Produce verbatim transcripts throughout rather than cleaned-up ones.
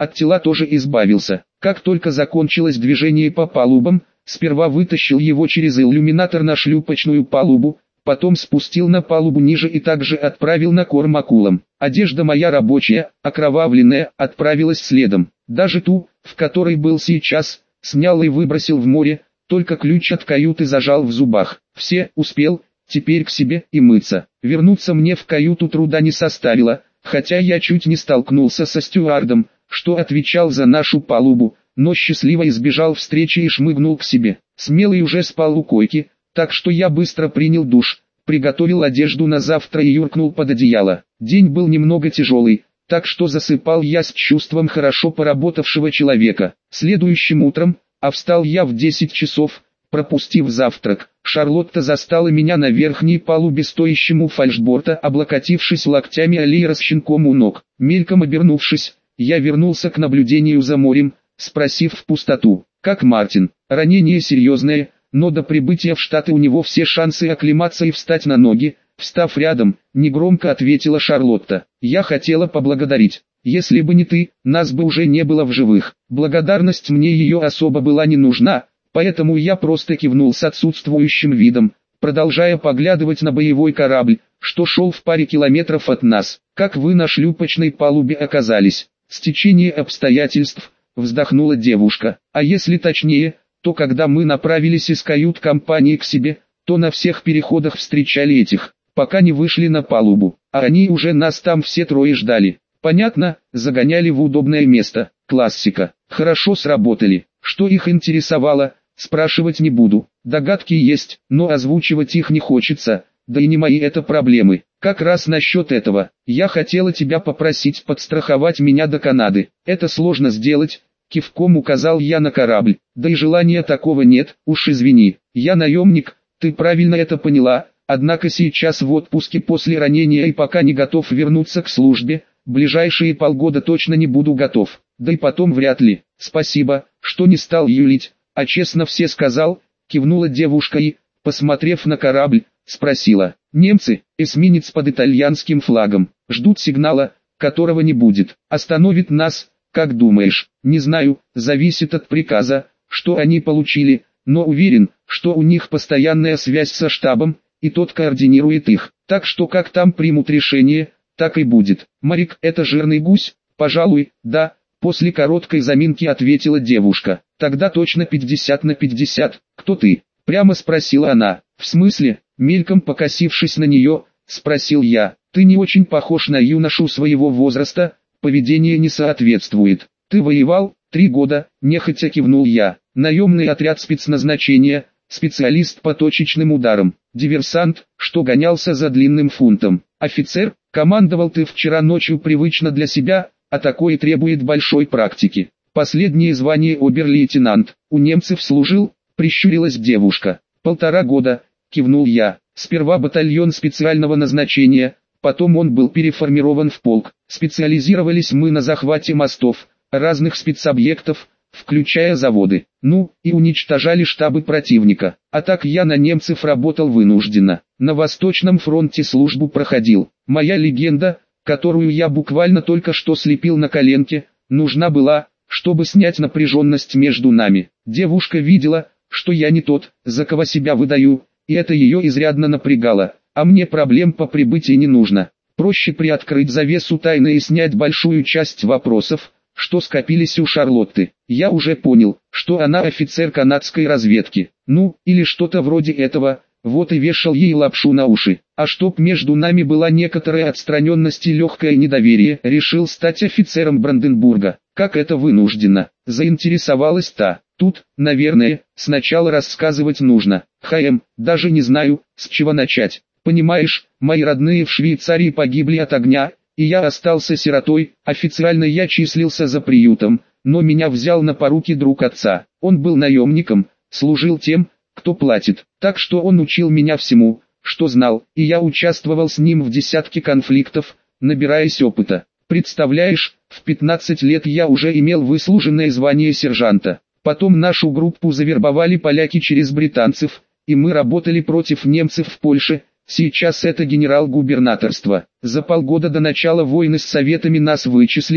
от тела тоже избавился. Как только закончилось движение по палубам, сперва вытащил его через иллюминатор на шлюпочную палубу, потом спустил на палубу ниже и также отправил на корм акулам. Одежда моя рабочая, окровавленная, отправилась следом. Даже ту, в которой был сейчас, снял и выбросил в море, только ключ от каюты зажал в зубах. Все, успел, теперь к себе и мыться. Вернуться мне в каюту труда не составило, хотя я чуть не столкнулся со стюардом, что отвечал за нашу палубу, но счастливо избежал встречи и шмыгнул к себе. Смелый уже спал у койки, так что я быстро принял душ, приготовил одежду на завтра и юркнул под одеяло. День был немного тяжелый, так что засыпал я с чувством хорошо поработавшего человека. Следующим утром, а встал я в десять часов, пропустив завтрак, Шарлотта застала меня на верхней палубе стоящим у фальшборта, облокотившись локтями о леера с щенком у ног. Мельком обернувшись, я вернулся к наблюдению за морем, спросив в пустоту: «Как Мартин?» «Ранение серьезное, но до прибытия в Штаты у него все шансы оклематься и встать на ноги», встав рядом, негромко ответила Шарлотта. «Я хотела поблагодарить. Если бы не ты, нас бы уже не было в живых». Благодарность мне ее особо была не нужна, поэтому я просто кивнул с отсутствующим видом, продолжая поглядывать на боевой корабль, что шел в паре километров от нас. «Как вы на шлюпочной палубе оказались?» «Стечение обстоятельств», вздохнула девушка. «А если точнее, то когда мы направились из кают-компании к себе, то на всех переходах встречали этих, пока не вышли на палубу, а они уже нас там все трое ждали». «Понятно, загоняли в удобное место, классика. Хорошо сработали. Что их интересовало, спрашивать не буду. Догадки есть, но озвучивать их не хочется, да и не мои это проблемы. Как раз насчет этого, я хотела тебя попросить подстраховать меня до Канады. Это сложно сделать», кивком указал я на корабль. «Да и желания такого нет, уж извини. Я наемник, ты правильно это поняла, однако сейчас в отпуске после ранения и пока не готов вернуться к службе. Ближайшие полгода точно не буду готов, да и потом вряд ли. Спасибо, что не стал юлить, а честно все сказал», кивнула девушка и, посмотрев на корабль, спросила: «Немцы, эсминец под итальянским флагом, ждут сигнала, которого не будет. Остановит нас, как думаешь?» «Не знаю, зависит от приказа, что они получили, но уверен, что у них постоянная связь со штабом, и тот координирует их. Так что как там примут решение, так и будет». «Моряк, это жирный гусь?» «Пожалуй, да», после короткой заминки ответила девушка. «Тогда точно пятьдесят на пятьдесят. Кто ты?» Прямо спросила она. «В смысле?» Мельком покосившись на нее, спросил я. «Ты не очень похож на юношу своего возраста, поведение не соответствует». «Ты воевал?» «Три года», нехотя кивнул я. «Наемный отряд спецназначения, специалист по точечным ударам, диверсант, что гонялся за длинным фунтом. Офицер, командовал ты вчера ночью привычно для себя, а такое требует большой практики. Последнее звание обер-лейтенант. У немцев служил?» Прищурилась девушка. «Полтора года», кивнул я. «Сперва батальон специального назначения, потом он был переформирован в полк. Специализировались мы на захвате мостов, разных спецобъектов, включая заводы, ну, и уничтожали штабы противника. А так я на немцев работал вынужденно. На Восточном фронте службу проходил. Моя легенда, которую я буквально только что слепил на коленке, нужна была, чтобы снять напряженность между нами. Девушка видела, что я не тот, за кого себя выдаю, и это ее изрядно напрягало, а мне проблем по прибытии не нужно. Проще приоткрыть завесу тайны и снять большую часть вопросов, что скопились у Шарлотты. Я уже понял, что она офицер канадской разведки, ну, или что-то вроде этого, вот и вешал ей лапшу на уши. А чтоб между нами была некоторая отстраненность и легкое недоверие, решил стать офицером Бранденбурга. Как это вынужденно, заинтересовалась та. Тут, наверное, сначала рассказывать нужно. ХМ, даже не знаю, с чего начать. Понимаешь, мои родные в Швейцарии погибли от огня, и я остался сиротой. Официально я числился за приютом, но меня взял на поруки друг отца. Он был наемником, служил тем, кто платит. Так что он учил меня всему, что знал, и я участвовал с ним в десятке конфликтов, набираясь опыта. Представляешь, в пятнадцать лет я уже имел выслуженное звание сержанта. Потом нашу группу завербовали поляки через британцев, и мы работали против немцев в Польше. Сейчас это генерал-губернаторство. За полгода до начала войны с советами нас вычислили,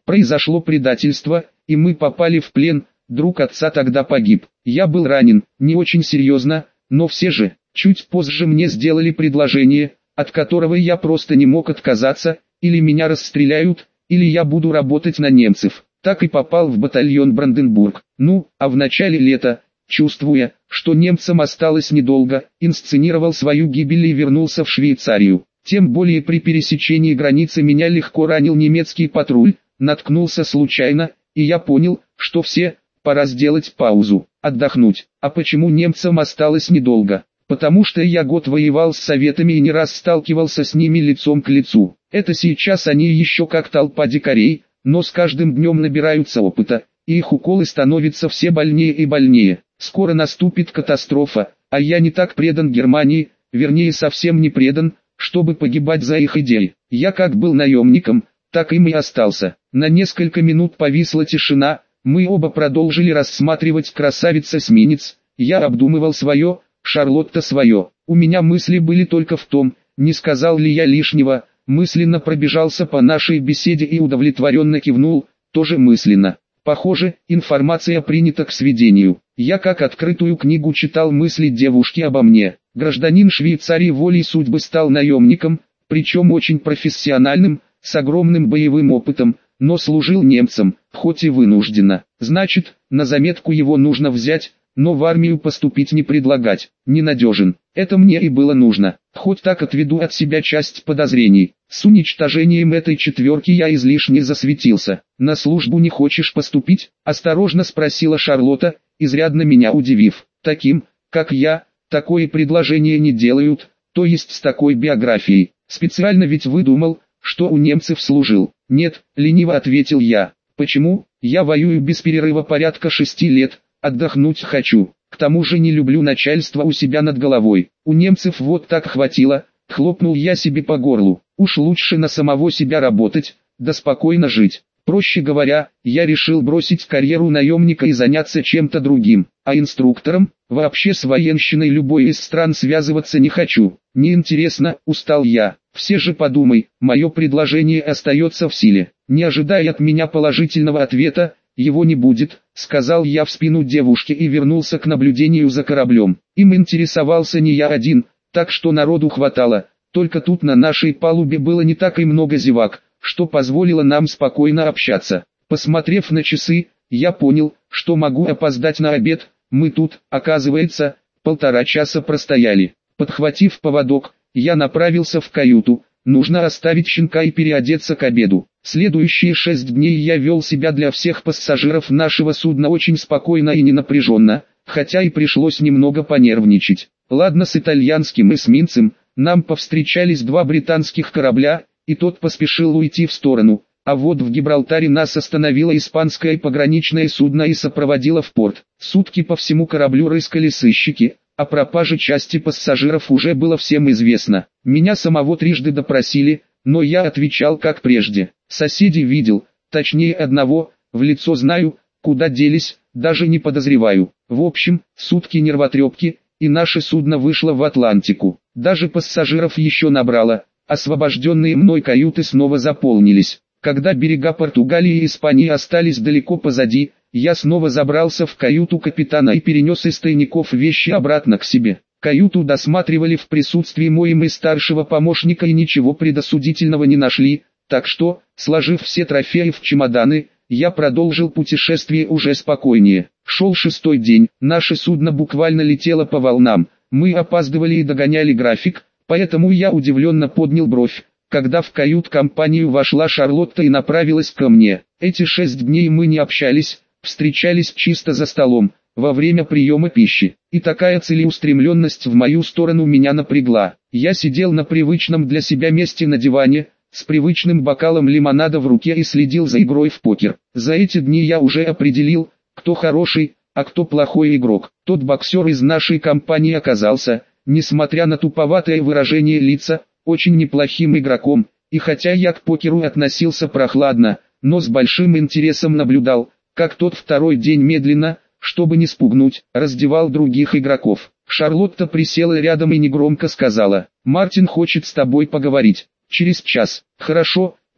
Произошло предательство, и мы попали в плен, друг отца тогда погиб. Я был ранен, не очень серьезно, но все же, чуть позже мне сделали предложение, от которого я просто не мог отказаться, или меня расстреляют, или я буду работать на немцев. Так и попал в батальон Бранденбург. Ну, а в начале лета, чувствуя, что немцам осталось недолго, инсценировал свою гибель и вернулся в Швейцарию. Тем более при пересечении границы меня легко ранил немецкий патруль, наткнулся случайно, и я понял, что все, пора сделать паузу, отдохнуть. А почему немцам осталось недолго? Потому что я год воевал с советами и не раз сталкивался с ними лицом к лицу. Это сейчас они еще как толпа дикарей, но с каждым днем набираются опыта, и их уколы становятся все больнее и больнее. Скоро наступит катастрофа, а я не так предан Германии, вернее совсем не предан, чтобы погибать за их идеи. Я как был наемником, так им и остался. На несколько минут повисла тишина, мы оба продолжили рассматривать красавиц-эсминец, я обдумывал свое, Шарлотта свое. У меня мысли были только в том, не сказал ли я лишнего, мысленно пробежался по нашей беседе и удовлетворенно кивнул, тоже мысленно. Похоже, информация принята к сведению. Я как открытую книгу читал мысли девушки обо мне. Гражданин Швейцарии волей судьбы стал наемником, причем очень профессиональным, с огромным боевым опытом, но служил немцам, хоть и вынужденно. Значит, на заметку его нужно взять, но в армию поступить не предлагать. Ненадежен. Это мне и было нужно. Хоть так отведу от себя часть подозрений. С уничтожением этой четверки я излишне засветился. На службу не хочешь поступить? Осторожно спросила Шарлотта, изрядно меня удивив. Таким, как я, такое предложение не делают, то есть с такой биографией. Специально ведь выдумал, что у немцев служил. Нет, лениво ответил я. Почему? Я воюю без перерыва порядка шести лет. Отдохнуть хочу. К тому же не люблю начальство у себя над головой. У немцев вот так хватило, хлопнул я себе по горлу. Уж лучше на самого себя работать, да спокойно жить. Проще говоря, я решил бросить карьеру наемника и заняться чем-то другим. А инструктором, вообще с военщиной любой из стран связываться не хочу. Неинтересно, устал я. Все же подумай, мое предложение остается в силе. Не ожидая от меня положительного ответа, его не будет, сказал я в спину девушке и вернулся к наблюдению за кораблем. Им интересовался не я один, так что народу хватало, только тут на нашей палубе было не так и много зевак, что позволило нам спокойно общаться. Посмотрев на часы, я понял, что могу опоздать на обед, мы тут, оказывается, полтора часа простояли. Подхватив поводок, я направился в каюту. Нужно оставить щенка и переодеться к обеду. Следующие шесть дней я вел себя для всех пассажиров нашего судна очень спокойно и ненапряженно, хотя и пришлось немного понервничать. Ладно, с итальянским эсминцем, нам повстречались два британских корабля, и тот поспешил уйти в сторону, а вот в Гибралтаре нас остановило испанское пограничное судно и сопроводило в порт. Сутки по всему кораблю рыскали сыщики. О пропаже части пассажиров уже было всем известно. Меня самого трижды допросили, но я отвечал как прежде. Соседей видел, точнее одного, в лицо знаю, куда делись, даже не подозреваю. В общем, сутки нервотрепки, и наше судно вышло в Атлантику. Даже пассажиров еще набрало, освобожденные мной каюты снова заполнились. Когда берега Португалии и Испании остались далеко позади, я снова забрался в каюту капитана и перенес из тайников вещи обратно к себе. Каюту досматривали в присутствии моим и старшего помощника и ничего предосудительного не нашли, так что, сложив все трофеи в чемоданы, я продолжил путешествие уже спокойнее. Шел шестой день, наше судно буквально летело по волнам, мы опаздывали и догоняли график, поэтому я удивленно поднял бровь, когда в кают-компанию вошла Шарлотта и направилась ко мне. Эти шесть дней мы не общались, встречались чисто за столом, во время приема пищи, и такая целеустремленность в мою сторону меня напрягла. Я сидел на привычном для себя месте на диване, с привычным бокалом лимонада в руке и следил за игрой в покер. За эти дни я уже определил, кто хороший, а кто плохой игрок. Тот боксер из нашей компании оказался, несмотря на туповатое выражение лица, очень неплохим игроком, и хотя я к покеру относился прохладно, но с большим интересом наблюдал, как тот второй день медленно, чтобы не спугнуть, раздевал других игроков. Шарлотта присела рядом и негромко сказала: «Мартин хочет с тобой поговорить. Через час». «Хорошо»,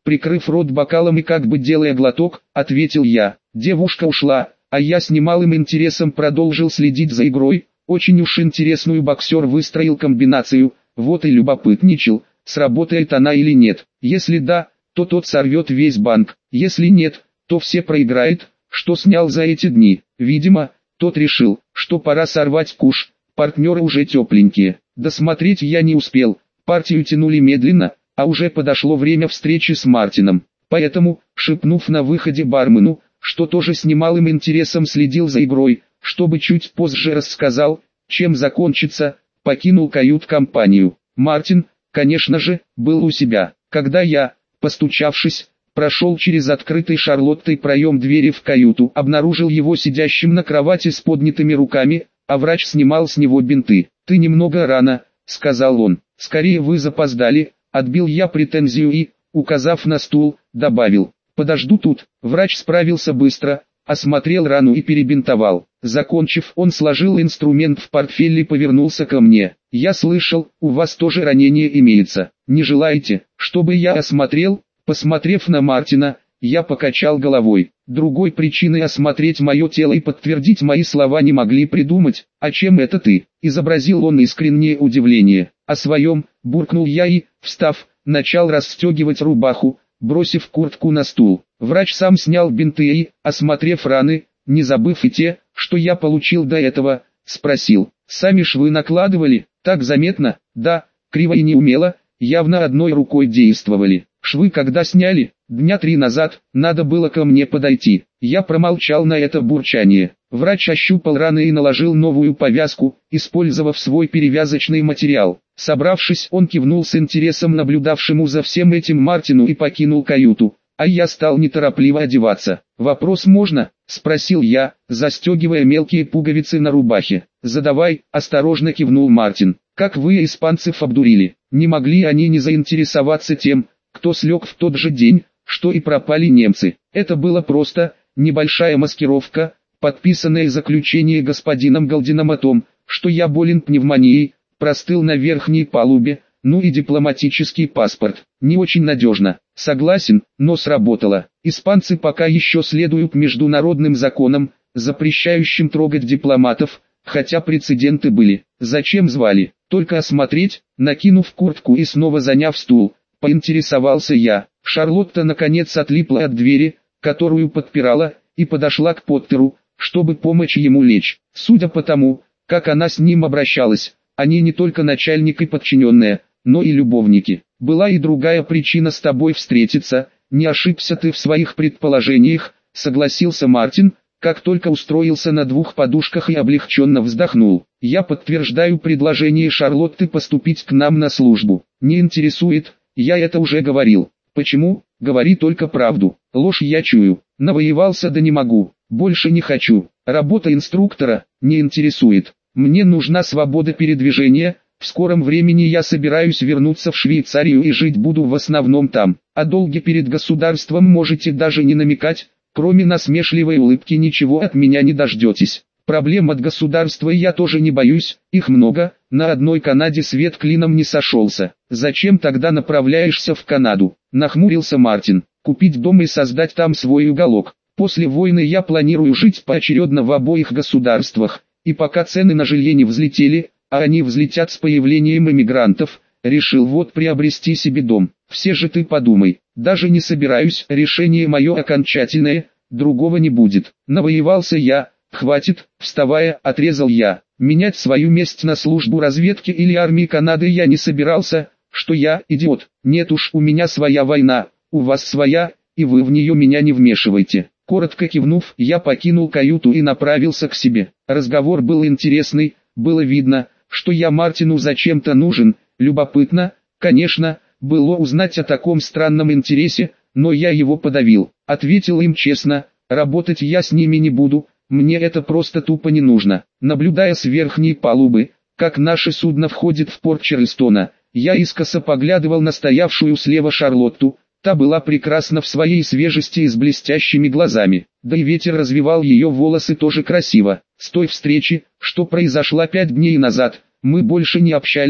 прикрыв рот бокалом и как бы делая глоток, ответил я. Девушка ушла, а я с немалым интересом продолжил следить за игрой. Очень уж интересную боксер выстроил комбинацию, вот и любопытничал, сработает она или нет. Если да, то тот сорвет весь банк, если нет, то все проиграет, что снял за эти дни. Видимо, тот решил, что пора сорвать куш, партнеры уже тепленькие. Досмотреть я не успел, партию тянули медленно, а уже подошло время встречи с Мартином. Поэтому, шепнув на выходе бармену, что тоже с немалым интересом следил за игрой, чтобы чуть позже рассказал, чем закончится, покинул кают-компанию. Мартин, конечно же, был у себя. Когда я, постучавшись, прошел через открытый Шарлоттой проем двери в каюту, обнаружил его сидящим на кровати с поднятыми руками, а врач снимал с него бинты. «Ты немного рано», — сказал он. «Скорее вы запоздали», — отбил я претензию и, указав на стул, добавил. «Подожду тут». Врач справился быстро, осмотрел рану и перебинтовал. Закончив, он сложил инструмент в портфель и повернулся ко мне. «Я слышал, у вас тоже ранение имеется. Не желаете, чтобы я осмотрел?» Посмотрев на Мартина, я покачал головой. Другой причины осмотреть мое тело и подтвердить мои слова не могли придумать. «А чем это ты?» — изобразил он искреннее удивление. «О своем», — буркнул я и, встав, начал расстегивать рубаху, бросив куртку на стул. Врач сам снял бинты и, осмотрев раны, не забыв и те, что я получил до этого, спросил. «Сами швы накладывали? Так заметно?» «Да, криво и неумело, явно одной рукой действовали. Швы когда сняли?» «Дня три назад, надо было ко мне подойти». Я промолчал на это бурчание. Врач ощупал раны и наложил новую повязку, использовав свой перевязочный материал. Собравшись, он кивнул с интересом наблюдавшему за всем этим Мартину и покинул каюту, а я стал неторопливо одеваться. «Вопрос можно?» — спросил я, застегивая мелкие пуговицы на рубахе. «Задавай», — осторожно кивнул Мартин. «Как вы испанцев обдурили? Не могли они не заинтересоваться тем, кто слег в тот же день, что и пропали немцы? Это было просто, небольшая маскировка, подписанное заключение господином Галдином о том, что я болен пневмонией, простыл на верхней палубе, ну и дипломатический паспорт. Не очень надежно, согласен, но сработало. Испанцы пока еще следуют международным законам, запрещающим трогать дипломатов, хотя прецеденты были. Зачем звали? Только осмотреть?» Накинув куртку и снова заняв стул, поинтересовался я. Шарлотта наконец отлипла от двери, которую подпирала, и подошла к Поттеру, чтобы помочь ему лечь. Судя по тому, как она с ним обращалась, они не только начальник и подчиненные, но и любовники. «Была и другая причина с тобой встретиться, не ошибся ты в своих предположениях», — согласился Мартин, как только устроился на двух подушках и облегченно вздохнул. «Я подтверждаю предложение Шарлотты поступить к нам на службу. Не интересует, я это уже говорил». «Почему? Говори только правду». «Ложь я чую. Навоевался да не могу. Больше не хочу. Работа инструктора не интересует. Мне нужна свобода передвижения. В скором времени я собираюсь вернуться в Швейцарию и жить буду в основном там. О долге перед государством можете даже не намекать. Кроме насмешливой улыбки ничего от меня не дождетесь. Проблем от государства я тоже не боюсь, их много, на одной Канаде свет клином не сошелся. Зачем тогда направляешься в Канаду?» — нахмурился Мартин. «Купить дом и создать там свой уголок. После войны я планирую жить поочередно в обоих государствах, и пока цены на жилье не взлетели, а они взлетят с появлением эмигрантов, решил вот приобрести себе дом. Все же ты подумай, даже не собираюсь, решение мое окончательное, другого не будет. Навоевался я». «Хватит», — вставая, отрезал я. «Менять свою месть на службу разведки или армии Канады я не собирался, что я идиот. Нет уж, у меня своя война, у вас своя, и вы в нее меня не вмешивайте». Коротко кивнув, я покинул каюту и направился к себе. Разговор был интересный, было видно, что я Мартину зачем-то нужен. Любопытно, конечно, было узнать о таком странном интересе, но я его подавил. Ответил им честно, работать я с ними не буду. Мне это просто тупо не нужно. Наблюдая с верхней палубы, как наше судно входит в порт Чарльстона, я искоса поглядывал на стоявшую слева Шарлотту. Та была прекрасна в своей свежести и с блестящими глазами, да и ветер развивал ее волосы тоже красиво. С той встречи, что произошла пять дней назад, мы больше не общались,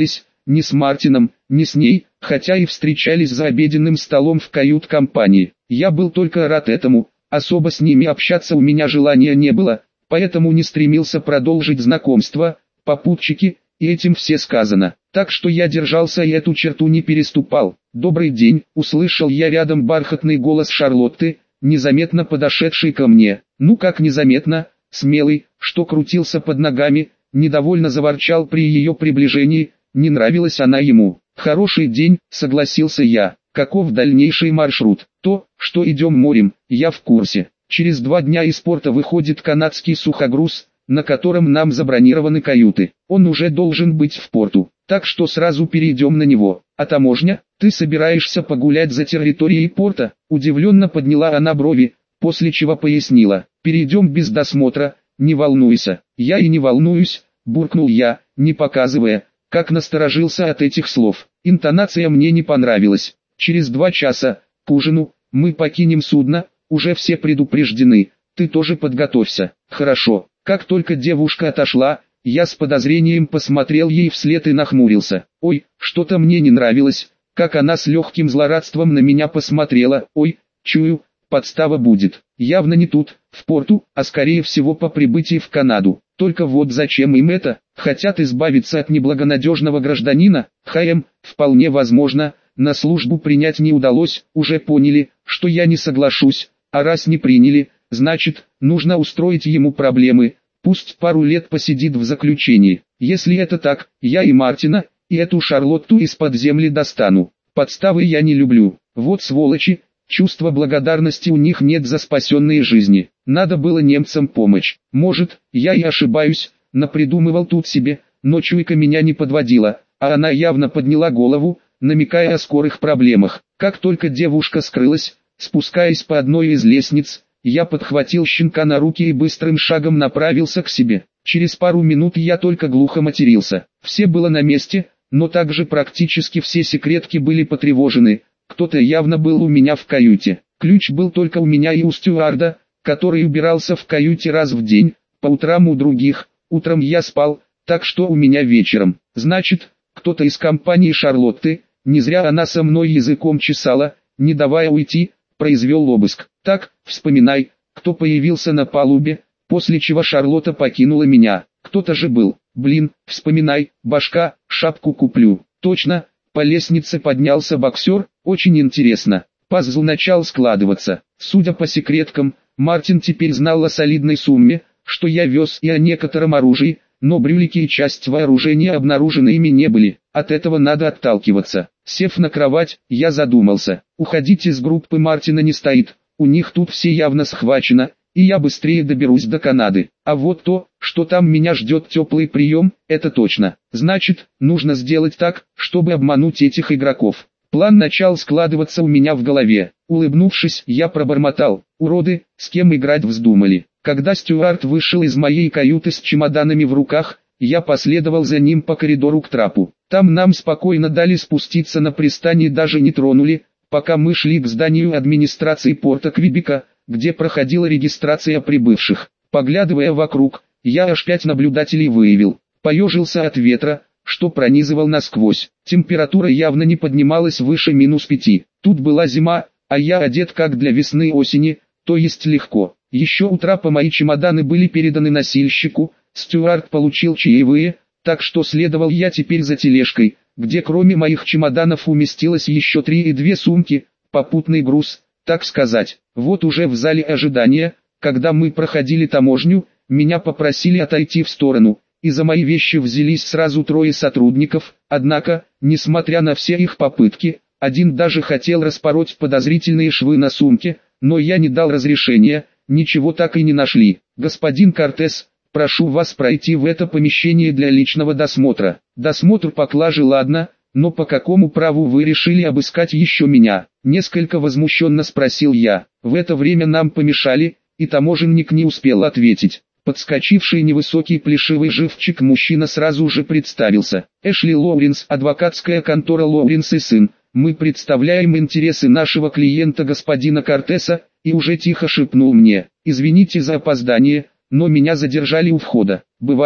ни с Мартином, ни с ней, хотя и встречались за обеденным столом в кают-компании. Я был только рад этому, особо с ними общаться у меня желания не было, поэтому не стремился продолжить знакомство, попутчики, и этим все сказано. Так что я держался и эту черту не переступал. «Добрый день», — услышал я рядом бархатный голос Шарлотты, незаметно подошедшей ко мне. Ну как незаметно, смелый, что крутился под ногами, недовольно заворчал при ее приближении, не нравилась она ему. «Хороший день», — согласился я. «Каков дальнейший маршрут?» «То, что идем морем, я в курсе. Через два дня из порта выходит канадский сухогруз, на котором нам забронированы каюты. Он уже должен быть в порту, так что сразу перейдем на него. А таможня? Ты собираешься погулять за территорией порта?» Удивленно подняла она брови, после чего пояснила. «Перейдем без досмотра, не волнуйся». «Я и не волнуюсь», — буркнул я, не показывая, как насторожился от этих слов. Интонация мне не понравилась. «Через два часа, к ужину, мы покинем судно, уже все предупреждены, ты тоже подготовься». «Хорошо». Как только девушка отошла, я с подозрением посмотрел ей вслед и нахмурился. Ой, что-то мне не нравилось, как она с легким злорадством на меня посмотрела. Ой, чую, подстава будет. Явно не тут, в порту, а скорее всего по прибытии в Канаду. Только вот зачем им это? Хотят избавиться от неблагонадежного гражданина? ХМ, вполне возможно, на службу принять не удалось, уже поняли, что я не соглашусь, а раз не приняли, значит, нужно устроить ему проблемы, пусть пару лет посидит в заключении. Если это так, я и Мартина, и эту Шарлотту из-под земли достану. Подставы я не люблю. Вот сволочи, чувства благодарности у них нет за спасенные жизни. Надо было немцам помочь. Может, я и ошибаюсь, напридумывал тут себе, но чуйка меня не подводила, а она явно подняла голову, намекая о скорых проблемах. Как только девушка скрылась, спускаясь по одной из лестниц, я подхватил щенка на руки и быстрым шагом направился к себе. Через пару минут я только глухо матерился. Все было на месте, но также практически все секретки были потревожены. Кто-то явно был у меня в каюте. Ключ был только у меня и у стюарда, который убирался в каюте раз в день, по утрам у других. Утром я спал, так что у меня вечером. Значит, кто-то из компании Шарлотты, не зря она со мной языком чесала, не давая уйти, произвел обыск. Так, вспоминай, кто появился на палубе, после чего Шарлотта покинула меня. Кто-то же был. Блин, вспоминай, башка, шапку куплю. Точно, по лестнице поднялся боксер, очень интересно. Пазл начал складываться. Судя по секреткам, Мартин теперь знал о солидной сумме, что я вез, и о некотором оружии, но брюлики и часть вооружения обнаружены ими не были. От этого надо отталкиваться. Сев на кровать, я задумался. Уходить из группы Мартина не стоит, у них тут все явно схвачено, и я быстрее доберусь до Канады. А вот то, что там меня ждет теплый прием, это точно. Значит, нужно сделать так, чтобы обмануть этих игроков. План начал складываться у меня в голове. Улыбнувшись, я пробормотал: «Уроды, с кем играть вздумали?» Когда Стюарт вышел из моей каюты с чемоданами в руках, я последовал за ним по коридору к трапу. Там нам спокойно дали спуститься на пристань и даже не тронули, пока мы шли к зданию администрации порта Квебека, где проходила регистрация прибывших. Поглядывая вокруг, я аж пять наблюдателей выявил. Поежился от ветра, что пронизывал насквозь. Температура явно не поднималась выше минус пяти. Тут была зима, а я одет как для весны-осени, то есть легко. Еще у трапа мои чемоданы были переданы носильщику, Стюарт получил чаевые, так что следовал я теперь за тележкой, где кроме моих чемоданов уместилось еще три и две сумки, попутный груз, так сказать. Вот уже в зале ожидания, когда мы проходили таможню, меня попросили отойти в сторону, и за мои вещи взялись сразу трое сотрудников, однако, несмотря на все их попытки, один даже хотел распороть подозрительные швы на сумке, но я не дал разрешения, ничего так и не нашли. «Господин Кортес, прошу вас пройти в это помещение для личного досмотра». «Досмотр поклажи, ладно, но по какому праву вы решили обыскать еще меня?» Несколько возмущенно спросил я. В это время нам помешали, и таможенник не успел ответить. Подскочивший невысокий плешивый живчик мужчина сразу же представился. «Эшли Лоуренс, адвокатская контора Лоуренс и сын. Мы представляем интересы нашего клиента господина Кортеса», и уже тихо шепнул мне: «Извините за опоздание, но меня задержали у входа». «Бывает»,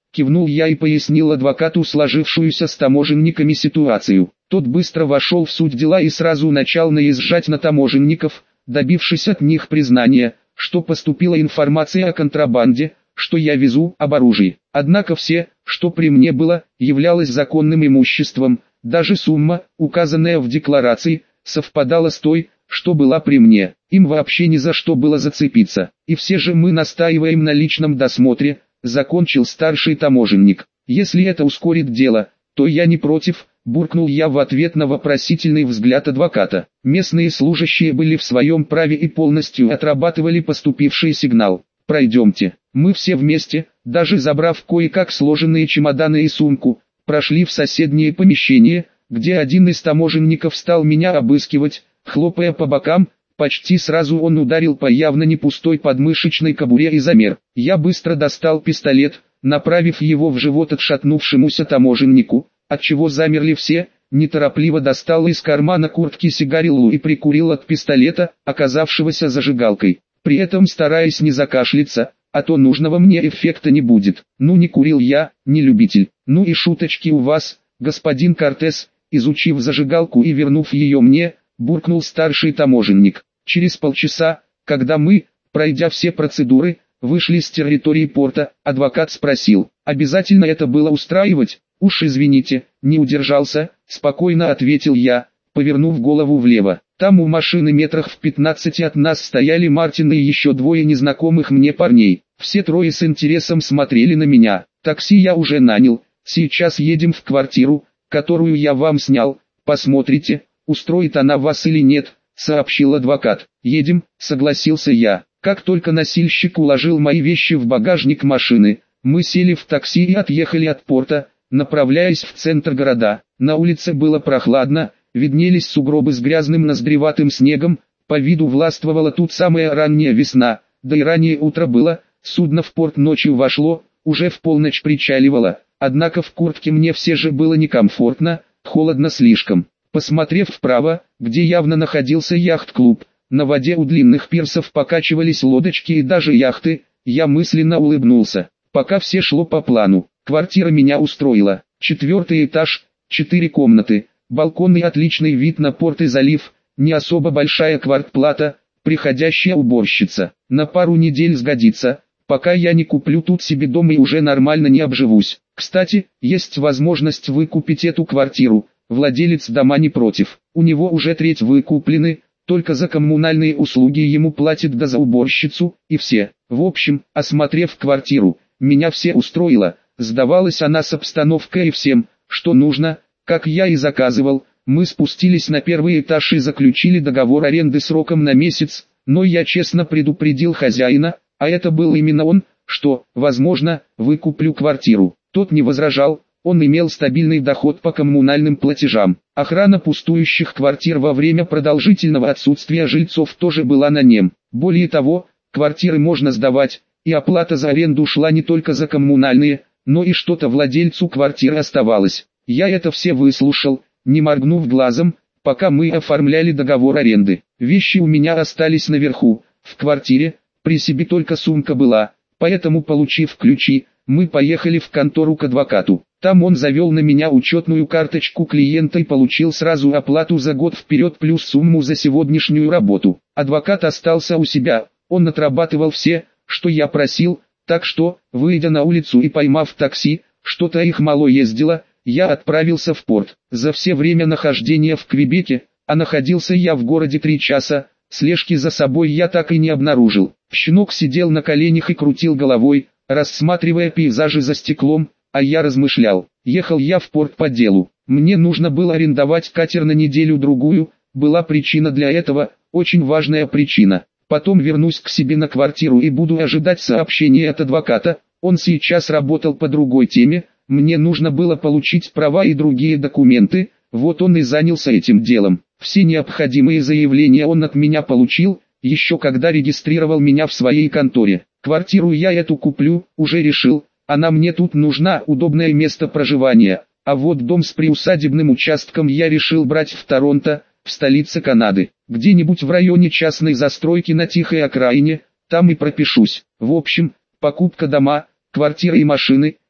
кивнул я и пояснил адвокату сложившуюся с таможенниками ситуацию. Тот быстро вошел в суть дела и сразу начал наезжать на таможенников, добившись от них признания, что поступила информация о контрабанде, что я везу об оружии. Однако все, что при мне было, являлось законным имуществом, даже сумма, указанная в декларации, совпадала с той, что была при мне. Им вообще ни за что было зацепиться. И все же мы настаиваем на личном досмотре, закончил старший таможенник. Если это ускорит дело, то я не против, буркнул я в ответ на вопросительный взгляд адвоката. Местные служащие были в своем праве и полностью отрабатывали поступивший сигнал. Пройдемте. Мы все вместе, даже забрав кое-как сложенные чемоданы и сумку, прошли в соседнее помещение, где один из таможенников стал меня обыскивать, хлопая по бокам. Почти сразу он ударил по явно не пустой подмышечной кобуре и замер. Я быстро достал пистолет, направив его в живот отшатнувшемуся таможеннику, отчего замерли все, неторопливо достал из кармана куртки сигарилу и прикурил от пистолета, оказавшегося зажигалкой. При этом стараясь не закашляться, а то нужного мне эффекта не будет. Ну не курил я, не любитель. Ну и шуточки у вас, господин Кортес, изучив зажигалку и вернув ее мне, буркнул старший таможенник. Через полчаса, когда мы, пройдя все процедуры, вышли с территории порта, адвокат спросил, обязательно это было устраивать? Уж извините, не удержался, спокойно ответил я, повернув голову влево. Там у машины метрах в пятнадцати от нас стояли Мартин и еще двое незнакомых мне парней. Все трое с интересом смотрели на меня. Такси я уже нанял, сейчас едем в квартиру, которую я вам снял, посмотрите, устроит она вас или нет, сообщил адвокат. Едем, согласился я. Как только носильщик уложил мои вещи в багажник машины, мы сели в такси и отъехали от порта, направляясь в центр города. На улице было прохладно, виднелись сугробы с грязным ноздреватым снегом, по виду властвовала тут самая ранняя весна, да и раннее утро было, судно в порт ночью вошло, уже в полночь причаливало, однако в куртке мне все же было некомфортно, холодно слишком. Посмотрев вправо, где явно находился яхт-клуб, на воде у длинных пирсов покачивались лодочки и даже яхты, я мысленно улыбнулся. Пока все шло по плану, квартира меня устроила, четвертый этаж, четыре комнаты, балкон и отличный вид на порт и залив, не особо большая квартплата, приходящая уборщица, на пару недель сгодится, пока я не куплю тут себе дом и уже нормально не обживусь. Кстати, есть возможность выкупить эту квартиру, владелец дома не против, у него уже треть выкуплены, только за коммунальные услуги ему платят да за уборщицу, и все. В общем, осмотрев квартиру, меня все устроило, сдавалась она с обстановкой и всем, что нужно, как я и заказывал. Мы спустились на первый этаж и заключили договор аренды сроком на месяц, но я честно предупредил хозяина, а это был именно он, что, возможно, выкуплю квартиру. Тот не возражал, он имел стабильный доход по коммунальным платежам. Охрана пустующих квартир во время продолжительного отсутствия жильцов тоже была на нем. Более того, квартиры можно сдавать, и оплата за аренду шла не только за коммунальные, но и что-то владельцу квартиры оставалось. Я это все выслушал, не моргнув глазом, пока мы оформляли договор аренды. Вещи у меня остались наверху, в квартире, при себе только сумка была, поэтому, получив ключи, мы поехали в контору к адвокату. Там он завел на меня учетную карточку клиента и получил сразу оплату за год вперед плюс сумму за сегодняшнюю работу. Адвокат остался у себя, он отрабатывал все, что я просил, так что, выйдя на улицу и поймав такси, что-то их мало ездило, я отправился в порт. За все время нахождения в Квебеке, а находился я в городе три часа, слежки за собой я так и не обнаружил. Щенок сидел на коленях и крутил головой, рассматривая пейзажи за стеклом, а я размышлял. Ехал я в порт по делу. Мне нужно было арендовать катер на неделю-другую, была причина для этого, очень важная причина. Потом вернусь к себе на квартиру и буду ожидать сообщения от адвоката, он сейчас работал по другой теме, мне нужно было получить права и другие документы, вот он и занялся этим делом. Все необходимые заявления он от меня получил, еще когда регистрировал меня в своей конторе. Квартиру я эту куплю, уже решил, она мне тут нужна, удобное место проживания, а вот дом с приусадебным участком я решил брать в Торонто, в столице Канады, где-нибудь в районе частной застройки на тихой окраине, там и пропишусь. В общем, покупка дома, квартиры и машины,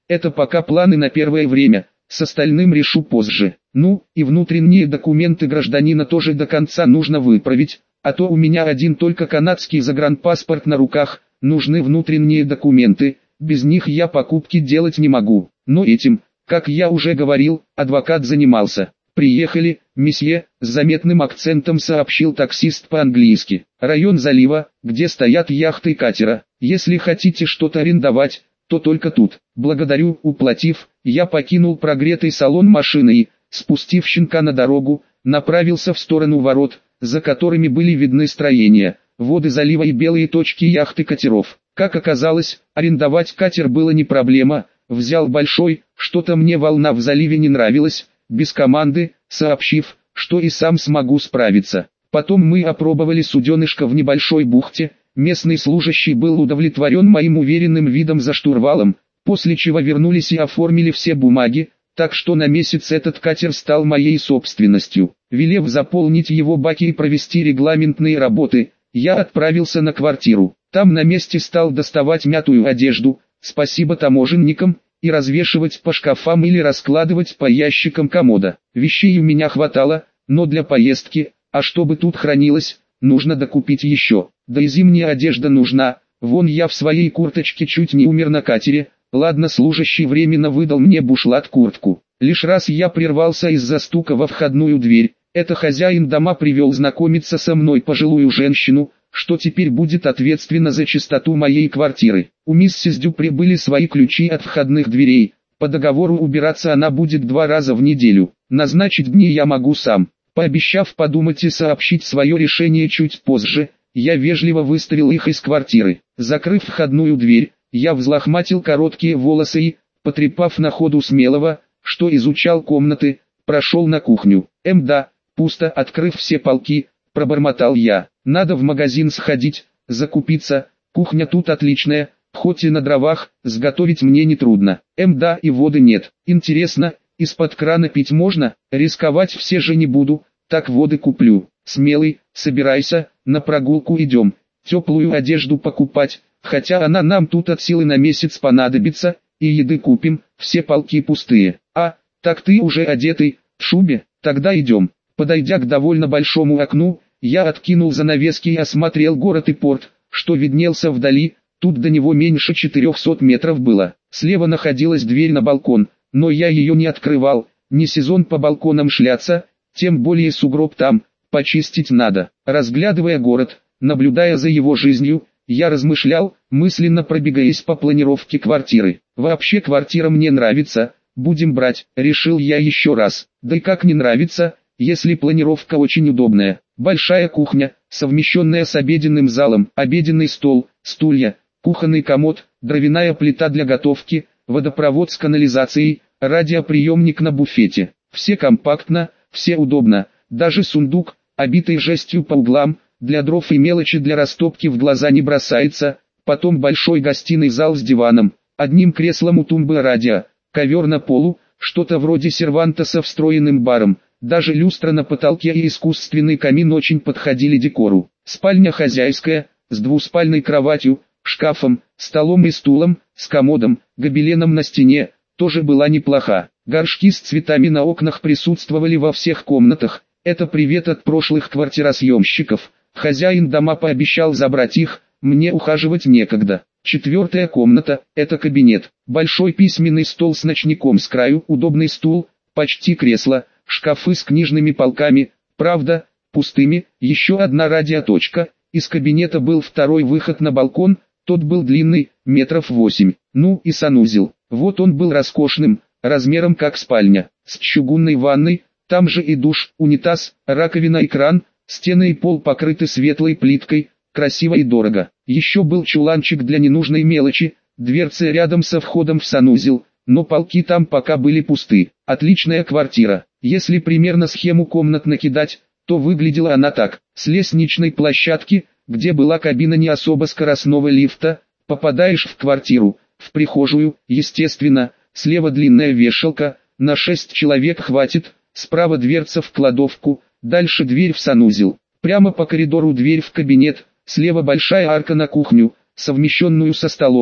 Это пока планы на первое время, с остальным решу позже. Ну, и внутренние документы гражданина тоже до конца нужно выправить, а то у меня один только канадский загранпаспорт на руках, нужны внутренние документы, без них я покупки делать не могу. Но этим, как я уже говорил, адвокат занимался. «Приехали, месье», с заметным акцентом сообщил таксист по-английски. «Район залива, где стоят яхты и катера. Если хотите что-то арендовать, то только тут. Благодарю». Уплатив, я покинул прогретый салон машины и, спустив щенка на дорогу, направился в сторону ворот, за которыми были видны строения, воды залива и белые точки яхт и катеров. Как оказалось, арендовать катер было не проблема. Взял большой, что-то мне волна в заливе не нравилась, без команды, сообщив, что и сам смогу справиться. Потом мы опробовали суденышко в небольшой бухте, местный служащий был удовлетворен моим уверенным видом за штурвалом, после чего вернулись и оформили все бумаги, так что на месяц этот катер стал моей собственностью. Велев заполнить его баки и провести регламентные работы, я отправился на квартиру. Там на месте стал доставать мятую одежду, спасибо таможенникам, и развешивать по шкафам или раскладывать по ящикам комода. Вещей у меня хватало, но для поездки, а чтобы тут хранилось, нужно докупить еще. Да и зимняя одежда нужна, вон я в своей курточке чуть не умер на катере, ладно, служащий временно выдал мне бушлат-куртку. Лишь раз я прервался из-за стука во входную дверь, это хозяин дома привел знакомиться со мной пожилую женщину, что теперь будет ответственна за чистоту моей квартиры. У миссис Дюпре были свои ключи от входных дверей, по договору убираться она будет два раза в неделю, назначить дни я могу сам. Пообещав подумать и сообщить свое решение чуть позже, я вежливо выставил их из квартиры. Закрыв входную дверь, я взлохматил короткие волосы и, потрепав на ходу Смелого, что изучал комнаты, прошел на кухню. Эм да, пусто. Открыв все полки, пробормотал я. Надо в магазин сходить, закупиться, кухня тут отличная, хоть и на дровах, сготовить мне нетрудно. Эм да, и воды нет. Интересно, из-под крана пить можно? Рисковать все же не буду, так воды куплю. Смелый, собирайся, на прогулку идем. Теплую одежду покупать, хотя она нам тут от силы на месяц понадобится, и еды купим, все полки пустые. А, так ты уже одетый, в шубе, тогда идем. Подойдя к довольно большому окну, я откинул занавески и осмотрел город и порт, что виднелся вдали, тут до него меньше четырехсот метров было. Слева находилась дверь на балкон, но я ее не открывал, не сезон по балконам шляться, тем более сугроб там, почистить надо. Разглядывая город, наблюдая за его жизнью, я размышлял, мысленно пробегаясь по планировке квартиры. Вообще квартира мне нравится, будем брать, решил я еще раз. Да и как не нравится, если планировка очень удобная. Большая кухня, совмещенная с обеденным залом, обеденный стол, стулья, кухонный комод, дровяная плита для готовки, водопровод с канализацией, радиоприемник на буфете. Все компактно, все удобно, даже сундук, обитый жестью по углам, для дров и мелочи для растопки в глаза не бросается. Потом большой гостиный зал с диваном, одним креслом у тумбы радио, ковер на полу, что-то вроде серванта со встроенным баром. Даже люстра на потолке и искусственный камин очень подходили декору. Спальня хозяйская, с двуспальной кроватью, шкафом, столом и стулом, с комодом, гобеленом на стене, тоже была неплоха. Горшки с цветами на окнах присутствовали во всех комнатах. Это привет от прошлых квартиросъемщиков. Хозяин дома пообещал забрать их, мне ухаживать некогда. Четвертая комната – это кабинет. Большой письменный стол с ночником с краю, удобный стул, почти кресло. Шкафы с книжными полками, правда, пустыми, еще одна радиоточка, из кабинета был второй выход на балкон, тот был длинный, метров восемь, ну и санузел, вот он был роскошным, размером как спальня, с чугунной ванной, там же и душ, унитаз, раковина и кран, стены и пол покрыты светлой плиткой, красиво и дорого. Еще был чуланчик для ненужной мелочи, дверцы рядом со входом в санузел, но полки там пока были пусты. Отличная квартира. Если примерно схему комнат накидать, то выглядела она так. С лестничной площадки, где была кабина не особо скоростного лифта, попадаешь в квартиру, в прихожую, естественно, слева длинная вешалка, на шесть человек хватит, справа дверца в кладовку, дальше дверь в санузел. Прямо по коридору дверь в кабинет, слева большая арка на кухню, совмещенную со столовой,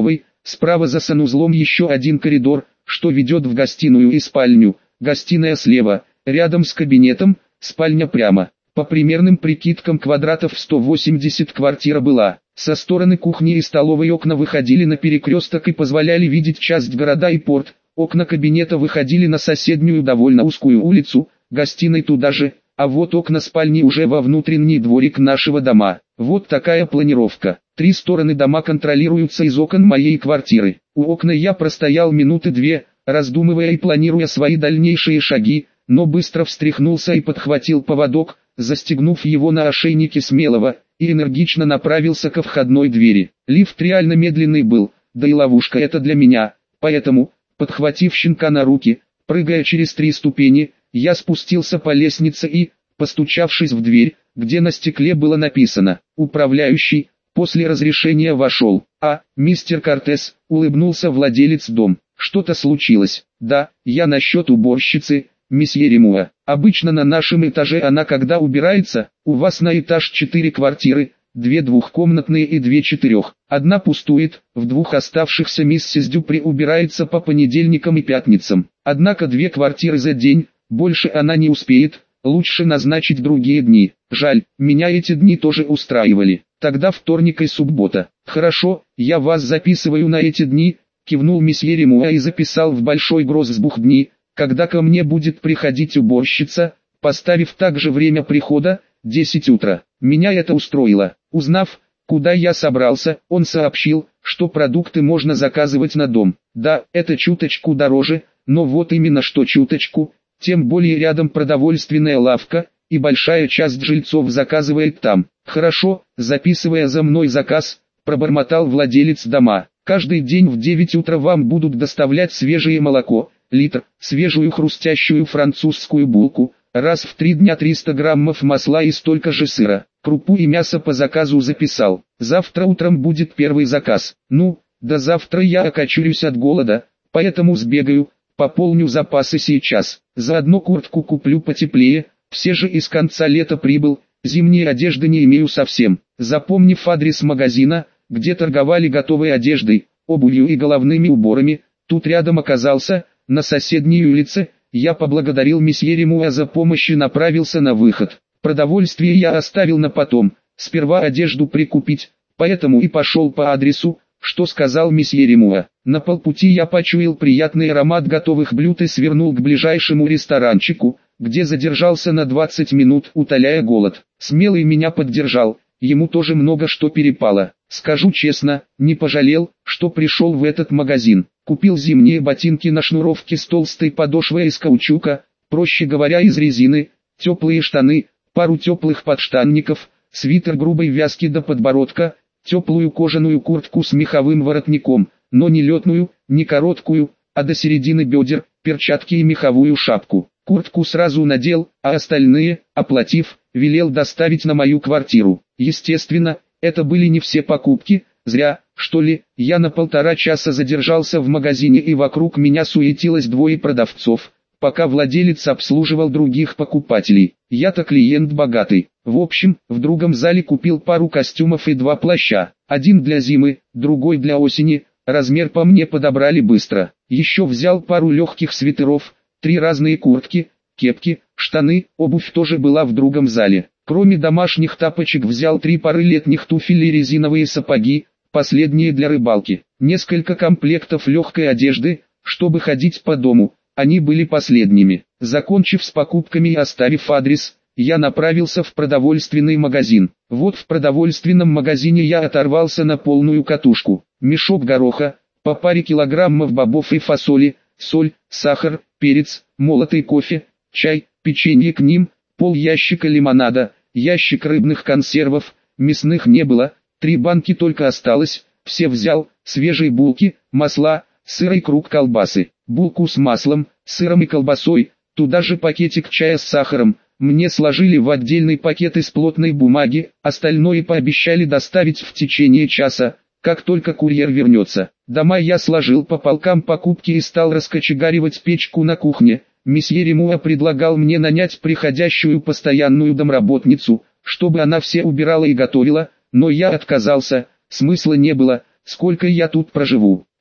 Справа за санузлом еще один коридор, что ведет в гостиную и спальню. Гостиная слева, рядом с кабинетом, спальня прямо. По примерным прикидкам квадратов в сто восемьдесят квартира была. Со стороны кухни и столовой окна выходили на перекресток и позволяли видеть часть города и порт. Окна кабинета выходили на соседнюю довольно узкую улицу, гостиной туда же, а вот окна спальни уже во внутренний дворик нашего дома. Вот такая планировка. Три стороны дома контролируются из окон моей квартиры. У окна я простоял минуты две, раздумывая и планируя свои дальнейшие шаги, но быстро встряхнулся и подхватил поводок, застегнув его на ошейнике смелого, и энергично направился ко входной двери. Лифт реально медленный был, да и ловушка это для меня, поэтому, подхватив щенка на руки, прыгая через три ступени, я спустился по лестнице и, постучавшись в дверь, где на стекле было написано «Управляющий», после разрешения вошел. «А, мистер Кортес», — улыбнулся владелец дома. «Что-то случилось?» «Да, я насчет уборщицы, месье Ремуа. Обычно на нашем этаже она когда убирается, у вас на этаж четыре квартиры, две двухкомнатные и две четырех. Одна пустует, в двух оставшихся миссис Дюпри убирается по понедельникам и пятницам. Однако две квартиры за день, больше она не успеет, лучше назначить другие дни. Жаль, меня эти дни тоже устраивали. Тогда вторник и суббота. Хорошо, я вас записываю на эти дни», кивнул месье Ремуа и записал в большой грозбух дни, когда ко мне будет приходить уборщица, поставив также время прихода, десять утра. Меня это устроило. Узнав, куда я собрался, он сообщил, что продукты можно заказывать на дом. Да, это чуточку дороже, но вот именно что чуточку, тем более рядом продовольственная лавка, и большая часть жильцов заказывает там. Хорошо, записывая за мной заказ, пробормотал владелец дома. Каждый день в девять утра вам будут доставлять свежее молоко, литр, свежую хрустящую французскую булку, раз в три дня триста граммов масла и столько же сыра. Крупу и мясо по заказу записал. Завтра утром будет первый заказ. Ну, до завтра я окочурюсь от голода, поэтому сбегаю, пополню запасы сейчас. Заодно куртку куплю потеплее, все же из конца лета прибыл, зимней одежды не имею совсем. Запомнив адрес магазина, где торговали готовой одеждой, обувью и головными уборами, тут рядом оказался, на соседней улице, я поблагодарил месье Ремуа за помощь и направился на выход. Продовольствие я оставил на потом, сперва одежду прикупить, поэтому и пошел по адресу, что сказал месье Ремуа. На полпути я почуял приятный аромат готовых блюд и свернул к ближайшему ресторанчику, где задержался на двадцать минут, утоляя голод. Смелый меня поддержал, ему тоже много что перепало. Скажу честно, не пожалел, что пришел в этот магазин. Купил зимние ботинки на шнуровке с толстой подошвой из каучука, проще говоря из резины, теплые штаны, пару теплых подштанников, свитер грубой вязки до подбородка, теплую кожаную куртку с меховым воротником, но не летную, не короткую, а до середины бедер, перчатки и меховую шапку. Куртку сразу надел, а остальные, оплатив, велел доставить на мою квартиру. Естественно, это были не все покупки, зря, что ли, я на полтора часа задержался в магазине и вокруг меня суетилось двое продавцов, пока владелец обслуживал других покупателей. Я-то клиент богатый. В общем, в другом зале купил пару костюмов и два плаща. Один для зимы, другой для осени, размер по мне подобрали быстро. Еще взял пару легких свитеров, три разные куртки, кепки, штаны, обувь тоже была в другом зале. Кроме домашних тапочек взял три пары летних туфель и резиновые сапоги, последние для рыбалки. Несколько комплектов легкой одежды, чтобы ходить по дому, они были последними. Закончив с покупками и оставив адрес, я направился в продовольственный магазин. Вот в продовольственном магазине я оторвался на полную катушку. Мешок гороха, по паре килограммов бобов и фасоли, соль, сахар, перец, молотый кофе, чай, печенье к ним, пол ящика лимонада, ящик рыбных консервов, мясных не было, три банки только осталось, все взял, свежие булки, масла, сыр и круг колбасы, булку с маслом, сыром и колбасой, туда же пакетик чая с сахаром, мне сложили в отдельный пакет из плотной бумаги, остальное пообещали доставить в течение часа, как только курьер вернется. Дома я сложил по полкам покупки и стал раскочегаривать печку на кухне. Месье Ремуа предлагал мне нанять приходящую постоянную домработницу, чтобы она все убирала и готовила, но я отказался, смысла не было, сколько я тут проживу.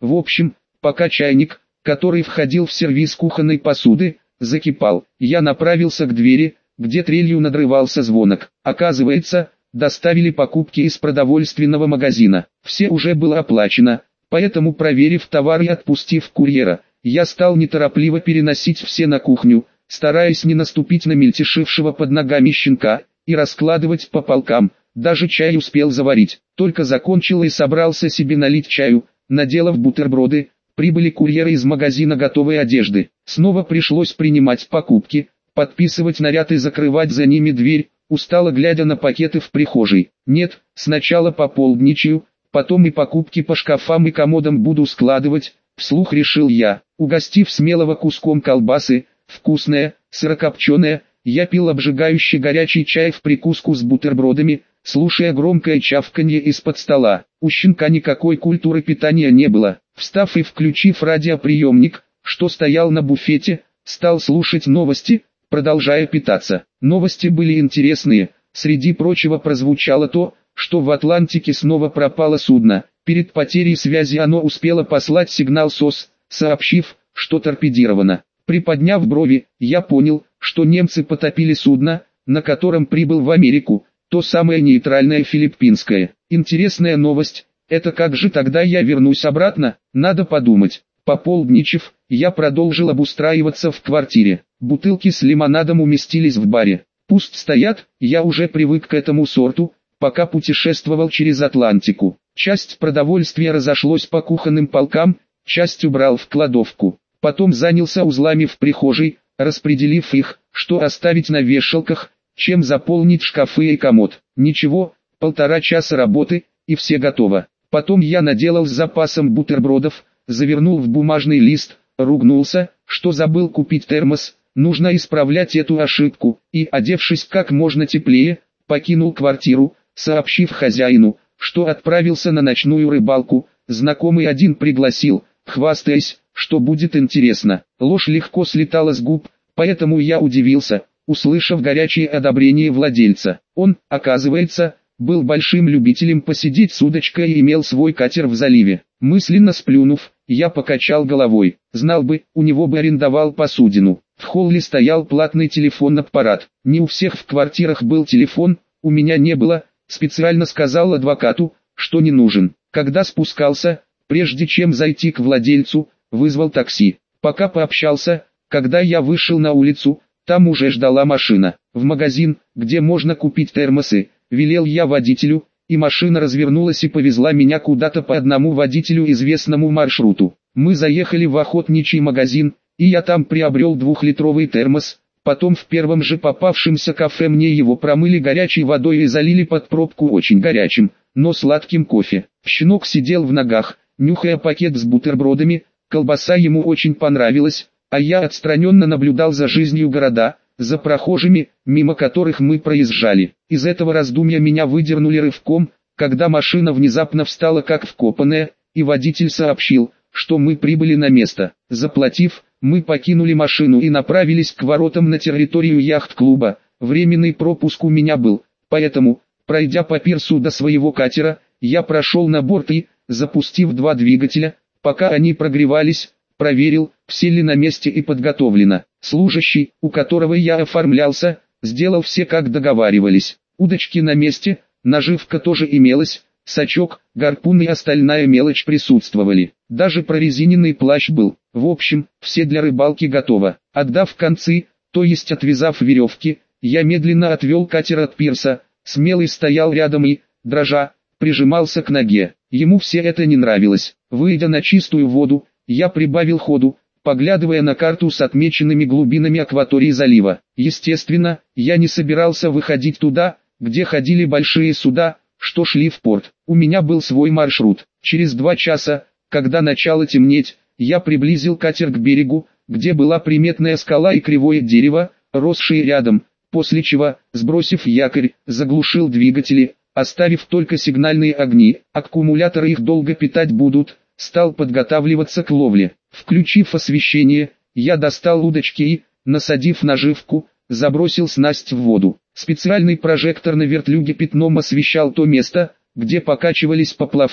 В общем, пока чайник, который входил в сервиз кухонной посуды, закипал, я направился к двери, где трелью надрывался звонок. Оказывается, доставили покупки из продовольственного магазина. Все уже было оплачено, поэтому, проверив товар и отпустив курьера, я стал неторопливо переносить все на кухню, стараясь не наступить на мельтешившего под ногами щенка, и раскладывать по полкам. Даже чай успел заварить, только закончил и собрался себе налить чаю, наделав бутерброды. Прибыли курьеры из магазина готовой одежды. Снова пришлось принимать покупки, подписывать наряд и закрывать за ними дверь, устало глядя на пакеты в прихожей. Нет, сначала пополдничаю, потом и покупки по шкафам и комодам буду складывать, вслух решил я. Угостив смелого куском колбасы, вкусная, сырокопченая, я пил обжигающий горячий чай в прикуску с бутербродами, слушая громкое чавканье из-под стола. У щенка никакой культуры питания не было. Встав и включив радиоприемник, что стоял на буфете, стал слушать новости, продолжая питаться. Новости были интересные, среди прочего прозвучало то, что в Атлантике снова пропало судно. Перед потерей связи оно успело послать сигнал СОС, сообщив, что торпедировано. Приподняв брови, я понял, что немцы потопили судно, на котором прибыл в Америку, то самое нейтральное филиппинское. Интересная новость. Это как же тогда я вернусь обратно, надо подумать. Пополдничав, я продолжил обустраиваться в квартире. Бутылки с лимонадом уместились в баре. Пусть стоят, я уже привык к этому сорту, пока путешествовал через Атлантику. Часть продовольствия разошлось по кухонным полкам, часть убрал в кладовку. Потом занялся узлами в прихожей, распределив их, что оставить на вешалках, чем заполнить шкафы и комод. Ничего, полтора часа работы, и все готово. Потом я наделал с запасом бутербродов, завернул в бумажный лист, ругнулся, что забыл купить термос, нужно исправлять эту ошибку, и, одевшись как можно теплее, покинул квартиру, сообщив хозяину, что отправился на ночную рыбалку. Знакомый один пригласил, хвастаясь, что будет интересно. Ложь легко слетала с губ, поэтому я удивился, услышав горячее одобрение владельца. Он, оказывается, был большим любителем посидеть с удочкой и имел свой катер в заливе. Мысленно сплюнув, я покачал головой. Знал бы, у него бы арендовал посудину. В холле стоял платный телефон-аппарат. Не у всех в квартирах был телефон, у меня не было. Специально сказал адвокату, что не нужен. Когда спускался, прежде чем зайти к владельцу, вызвал такси. Пока пообщался, когда я вышел на улицу, там уже ждала машина. В магазин, где можно купить термосы, велел я водителю, и машина развернулась и повезла меня куда-то по одному водителю известному маршруту. Мы заехали в охотничий магазин, и я там приобрел двухлитровый термос. Потом в первом же попавшемся кафе мне его промыли горячей водой и залили под пробку очень горячим, но сладким кофе. Щенок сидел в ногах, нюхая пакет с бутербродами, колбаса ему очень понравилась, а я отстраненно наблюдал за жизнью города, за прохожими, мимо которых мы проезжали. Из этого раздумья меня выдернули рывком, когда машина внезапно встала как вкопанная, и водитель сообщил, что мы прибыли на место. Заплатив, мы покинули машину и направились к воротам на территорию яхт-клуба. Временный пропуск у меня был, поэтому, пройдя по пирсу до своего катера, я прошел на борт и, запустив два двигателя, пока они прогревались, проверил, все ли на месте и подготовлено. Служащий, у которого я оформлялся, сделал все как договаривались. Удочки на месте, наживка тоже имелась, сачок, гарпун и остальная мелочь присутствовали. Даже прорезиненный плащ был. В общем, все для рыбалки готово. Отдав концы, то есть отвязав веревки, я медленно отвел катер от пирса. Смелый стоял рядом и, дрожа, прижимался к ноге. Ему все это не нравилось. Выйдя на чистую воду, я прибавил ходу, поглядывая на карту с отмеченными глубинами акватории залива. Естественно, я не собирался выходить туда, где ходили большие суда, что шли в порт. У меня был свой маршрут. Через два часа, когда начало темнеть, я приблизил катер к берегу, где была приметная скала и кривое дерево, росшие рядом, после чего, сбросив якорь, заглушил двигатели, оставив только сигнальные огни. Аккумуляторы их долго питать будут. Стал подготавливаться к ловле. Включив освещение, я достал удочки и, насадив наживку, забросил снасть в воду. Специальный прожектор на вертлюге пятном освещал то место, где покачивались поплавки.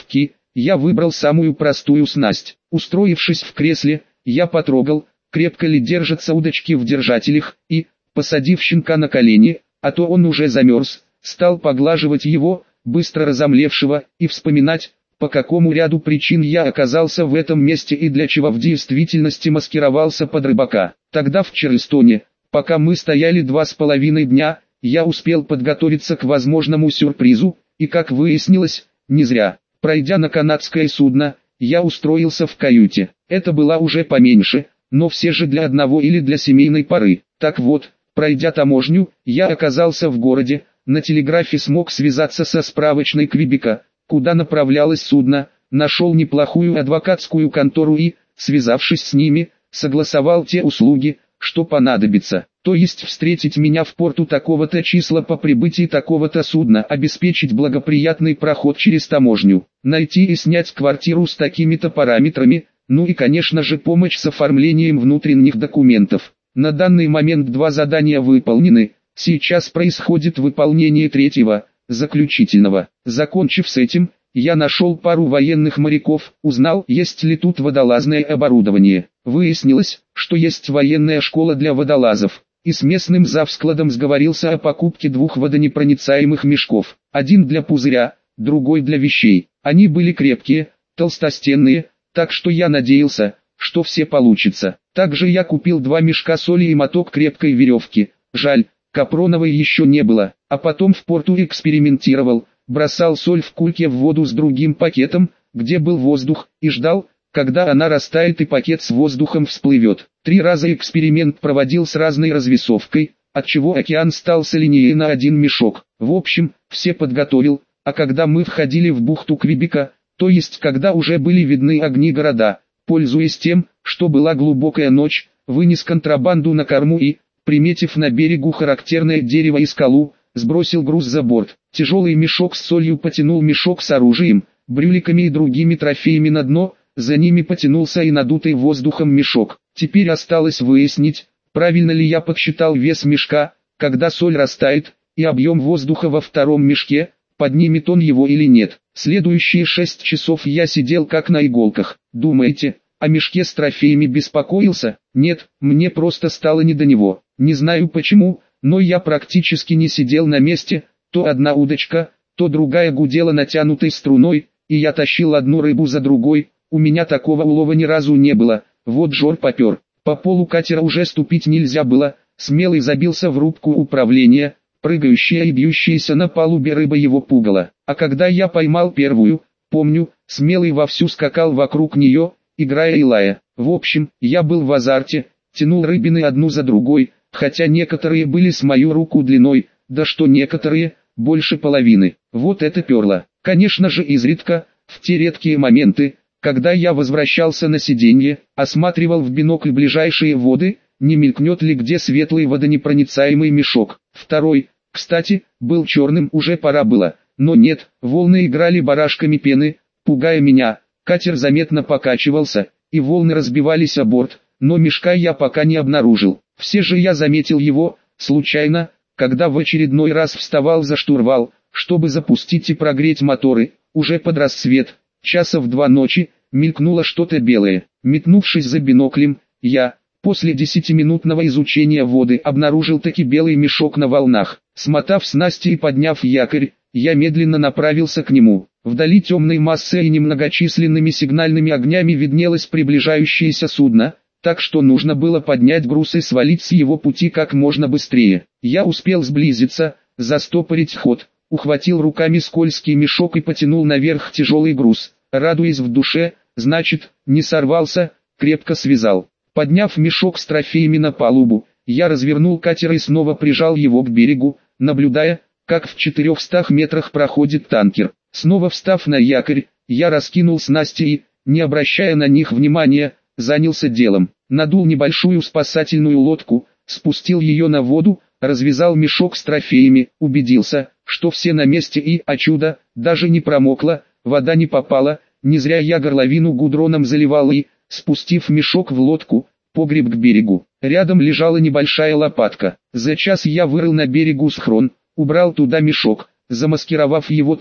я выбрал самую простую снасть. Устроившись в кресле, я потрогал, крепко ли держатся удочки в держателях, и, посадив щенка на колени, а то он уже замерз, стал поглаживать его, быстро разомлевшего, и вспоминать, по какому ряду причин я оказался в этом месте и для чего в действительности маскировался под рыбака. Тогда в Чарльстоне, пока мы стояли два с половиной дня, я успел подготовиться к возможному сюрпризу, и как выяснилось, не зря. Пройдя на канадское судно, я устроился в каюте. Это была уже поменьше, но все же для одного или для семейной пары. Так вот, пройдя таможню, я оказался в городе, на телеграфе смог связаться со справочной Квебека, куда направлялось судно, нашел неплохую адвокатскую контору и, связавшись с ними, согласовал те услуги, что понадобится. То есть встретить меня в порту такого-то числа по прибытии такого-то судна, обеспечить благоприятный проход через таможню, найти и снять квартиру с такими-то параметрами, ну и конечно же помощь с оформлением внутренних документов. На данный момент два задания выполнены, сейчас происходит выполнение третьего, заключительного. Закончив с этим, я нашел пару военных моряков, узнал, есть ли тут водолазное оборудование. Выяснилось, что есть военная школа для водолазов, и с местным завскладом сговорился о покупке двух водонепроницаемых мешков. Один для пузыря, другой для вещей. Они были крепкие, толстостенные, так что я надеялся, что все получится. Также я купил два мешка соли и моток крепкой веревки. Жаль, капроновой еще не было. А потом в порту экспериментировал, бросал соль в кульке в воду с другим пакетом, где был воздух, и ждал, когда она растает и пакет с воздухом всплывет. Три раза эксперимент проводил с разной развесовкой, отчего океан стал соленее на один мешок. В общем, все подготовил, а когда мы входили в бухту Квебека, то есть когда уже были видны огни города, пользуясь тем, что была глубокая ночь, вынес контрабанду на корму и, приметив на берегу характерное дерево и скалу, сбросил груз за борт. Тяжелый мешок с солью потянул мешок с оружием, брюликами и другими трофеями на дно, за ними потянулся и надутый воздухом мешок. Теперь осталось выяснить, правильно ли я подсчитал вес мешка, когда соль растает, и объем воздуха во втором мешке, поднимет он его или нет. Следующие шесть часов я сидел как на иголках. Думаете, о мешке с трофеями беспокоился? Нет, мне просто стало не до него. Не знаю почему, но я практически не сидел на месте, то одна удочка, то другая гудела натянутой струной, и я тащил одну рыбу за другой. У меня такого улова ни разу не было, вот жор попер. По полу катера уже ступить нельзя было, смелый забился в рубку управления, прыгающая и бьющаяся на палубе рыба его пугала. А когда я поймал первую, помню, смелый вовсю скакал вокруг нее, играя и лая. В общем, я был в азарте, тянул рыбины одну за другой, хотя некоторые были с мою руку длиной, да что некоторые, больше половины. Вот это перло. Конечно же изредка, в те редкие моменты, когда я возвращался на сиденье, осматривал в бинокль ближайшие воды, не мелькнет ли где светлый водонепроницаемый мешок. Второй, кстати, был черным, уже пора было, но нет, волны играли барашками пены, пугая меня. Катер заметно покачивался, и волны разбивались о борт, но мешка я пока не обнаружил. Все же я заметил его, случайно, когда в очередной раз вставал за штурвал, чтобы запустить и прогреть моторы. Уже под рассвет, часа в два ночи, мелькнуло что-то белое. Метнувшись за биноклем, я, после десятиминутного изучения воды, обнаружил таки белый мешок на волнах. Смотав снасти и подняв якорь, я медленно направился к нему. Вдали темной массой и немногочисленными сигнальными огнями виднелось приближающееся судно, так что нужно было поднять груз и свалить с его пути как можно быстрее. Я успел сблизиться, застопорить ход, ухватил руками скользкий мешок и потянул наверх тяжелый груз, радуясь в душе, значит, не сорвался, крепко связал. Подняв мешок с трофеями на палубу, я развернул катер и снова прижал его к берегу, наблюдая, как в четырехстах метрах проходит танкер. Снова встав на якорь, я раскинул снасти и, не обращая на них внимания, занялся делом. Надул небольшую спасательную лодку, спустил ее на воду, развязал мешок с трофеями, убедился, что все на месте и, о чудо, даже не промокла, вода не попала, не зря я горловину гудроном заливал и, спустив мешок в лодку, погреб к берегу. Рядом лежала небольшая лопатка. За час я вырыл на берегу схрон, убрал туда мешок, замаскировав его так,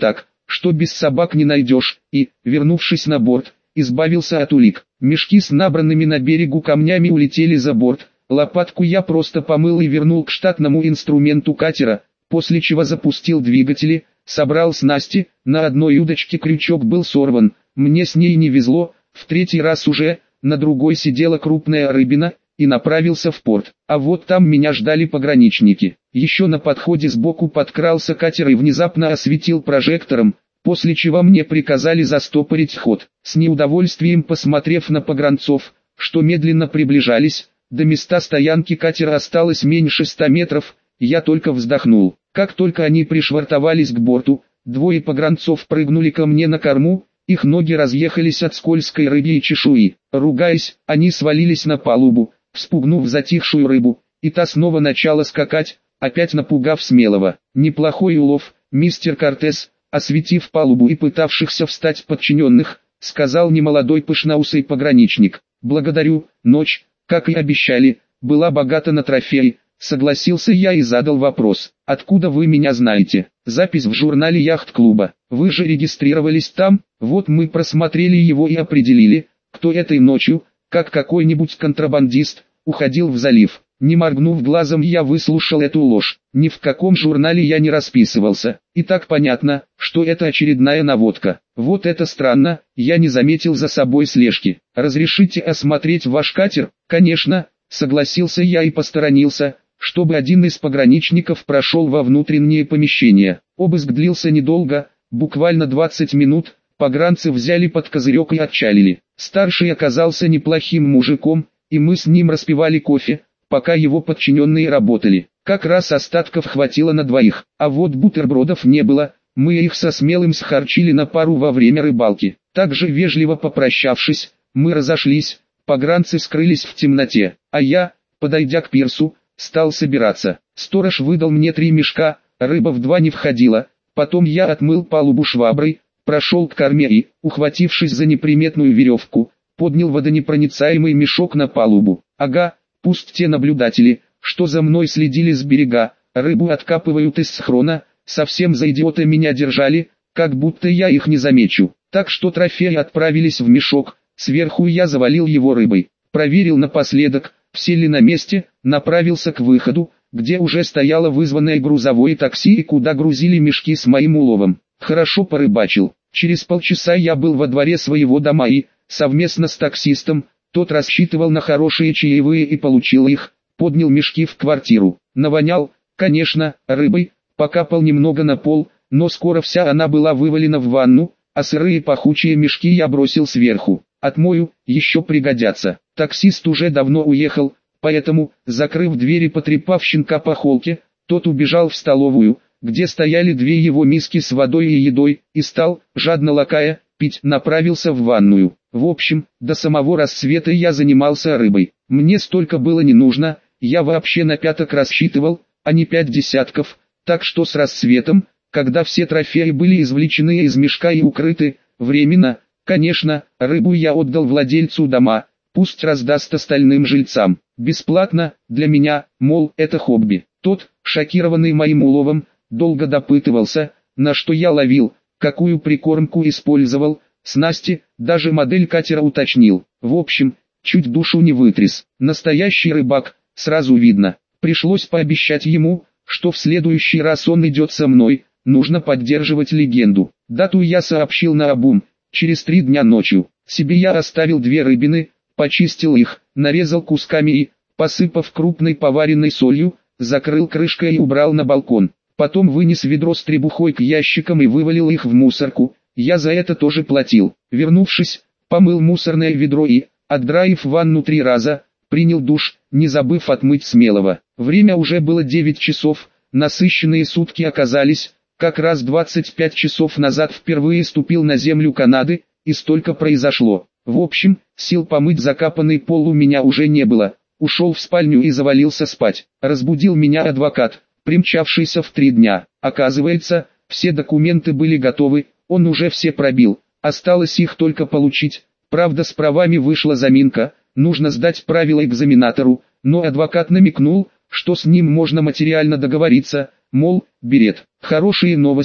что без собак не найдешь, и, вернувшись на борт, избавился от улик. Мешки с набранными на берегу камнями улетели за борт, лопатку я просто помыл и вернул к штатному инструменту катера, после чего запустил двигатели, собрал снасти, на одной удочке крючок был сорван, мне с ней не везло, в третий раз уже, на другой сидела крупная рыбина, и направился в порт. А вот там меня ждали пограничники. Еще на подходе сбоку подкрался катер и внезапно осветил прожектором, после чего мне приказали застопорить ход. С неудовольствием посмотрев на погранцов, что медленно приближались, до места стоянки катера осталось меньше ста метров, я только вздохнул. Как только они пришвартовались к борту, двое погранцов прыгнули ко мне на корму, их ноги разъехались от скользкой рыбьей чешуи. Ругаясь, они свалились на палубу, вспугнув затихшую рыбу, и та снова начала скакать, опять напугав смелого. Неплохой улов, мистер Кортес, осветив палубу и пытавшихся встать подчиненных, сказал немолодой пышноусый пограничник. Благодарю, ночь, как и обещали, была богата на трофеи. Согласился я и задал вопрос. Откуда вы меня знаете? Запись в журнале яхт-клуба. Вы же регистрировались там? Вот мы просмотрели его и определили, кто этой ночью, как какой-нибудь контрабандист, уходил в залив. Не моргнув глазом, я выслушал эту ложь. Ни в каком журнале я не расписывался. И так понятно, что это очередная наводка. Вот это странно, я не заметил за собой слежки. Разрешите осмотреть ваш катер? Конечно, согласился я и посторонился, чтобы один из пограничников прошел во внутреннее помещение. Обыск длился недолго, буквально двадцать минут, погранцы взяли под козырек и отчалили. Старший оказался неплохим мужиком, и мы с ним распивали кофе, пока его подчиненные работали. Как раз остатков хватило на двоих, а вот бутербродов не было, мы их со Смелым схарчили на пару во время рыбалки. Также вежливо попрощавшись, мы разошлись, погранцы скрылись в темноте, а я, подойдя к пирсу, стал собираться. Сторож выдал мне три мешка, рыба в два не входила, потом я отмыл палубу шваброй, прошел к корме и, ухватившись за неприметную веревку, поднял водонепроницаемый мешок на палубу. Ага, пусть те наблюдатели, что за мной следили с берега, рыбу откапывают из схрона, совсем за идиота меня держали, как будто я их не замечу. Так что трофеи отправились в мешок, сверху я завалил его рыбой. Проверил напоследок, все ли на месте, направился к выходу, где уже стояло вызванное грузовое такси и куда грузили мешки с моим уловом. Хорошо порыбачил. Через полчаса я был во дворе своего дома и, совместно с таксистом, тот рассчитывал на хорошие чаевые и получил их, поднял мешки в квартиру. Навонял, конечно, рыбой, покапал немного на пол, но скоро вся она была вывалена в ванну, а сырые пахучие мешки я бросил сверху. Отмою, еще пригодятся. Таксист уже давно уехал, поэтому, закрыв дверь и потрепав щенка по холке, тот убежал в столовую, где стояли две его миски с водой и едой, и стал, жадно лакая, пить, направился в ванную. В общем, до самого рассвета я занимался рыбой. Мне столько было не нужно, я вообще на пяток рассчитывал, а не пять десятков, так что с рассветом, когда все трофеи были извлечены из мешка и укрыты, временно, конечно, рыбу я отдал владельцу дома, пусть раздаст остальным жильцам. Бесплатно, для меня, мол, это хобби. Тот, шокированный моим уловом, долго допытывался, на что я ловил, какую прикормку использовал, снасти, даже модель катера уточнил. В общем, чуть душу не вытряс. Настоящий рыбак, сразу видно. Пришлось пообещать ему, что в следующий раз он идет со мной, нужно поддерживать легенду. Дату я сообщил наобум. Через три дня ночью, себе я оставил две рыбины, почистил их, нарезал кусками и, посыпав крупной поваренной солью, закрыл крышкой и убрал на балкон. Потом вынес ведро с требухой к ящикам и вывалил их в мусорку, я за это тоже платил. Вернувшись, помыл мусорное ведро и, отдраив ванну три раза, принял душ, не забыв отмыть Смелого. Время уже было девять часов, насыщенные сутки оказались. Как раз двадцать пять часов назад впервые ступил на землю Канады, и столько произошло. В общем, сил помыть закапанный пол у меня уже не было. Ушел в спальню и завалился спать. Разбудил меня адвокат, примчавшийся в три дня. Оказывается, все документы были готовы, он уже все пробил. Осталось их только получить. Правда, с правами вышла заминка, нужно сдать правила экзаменатору, но адвокат намекнул, что с ним можно материально договориться. Мол, берет. Хорошие новости,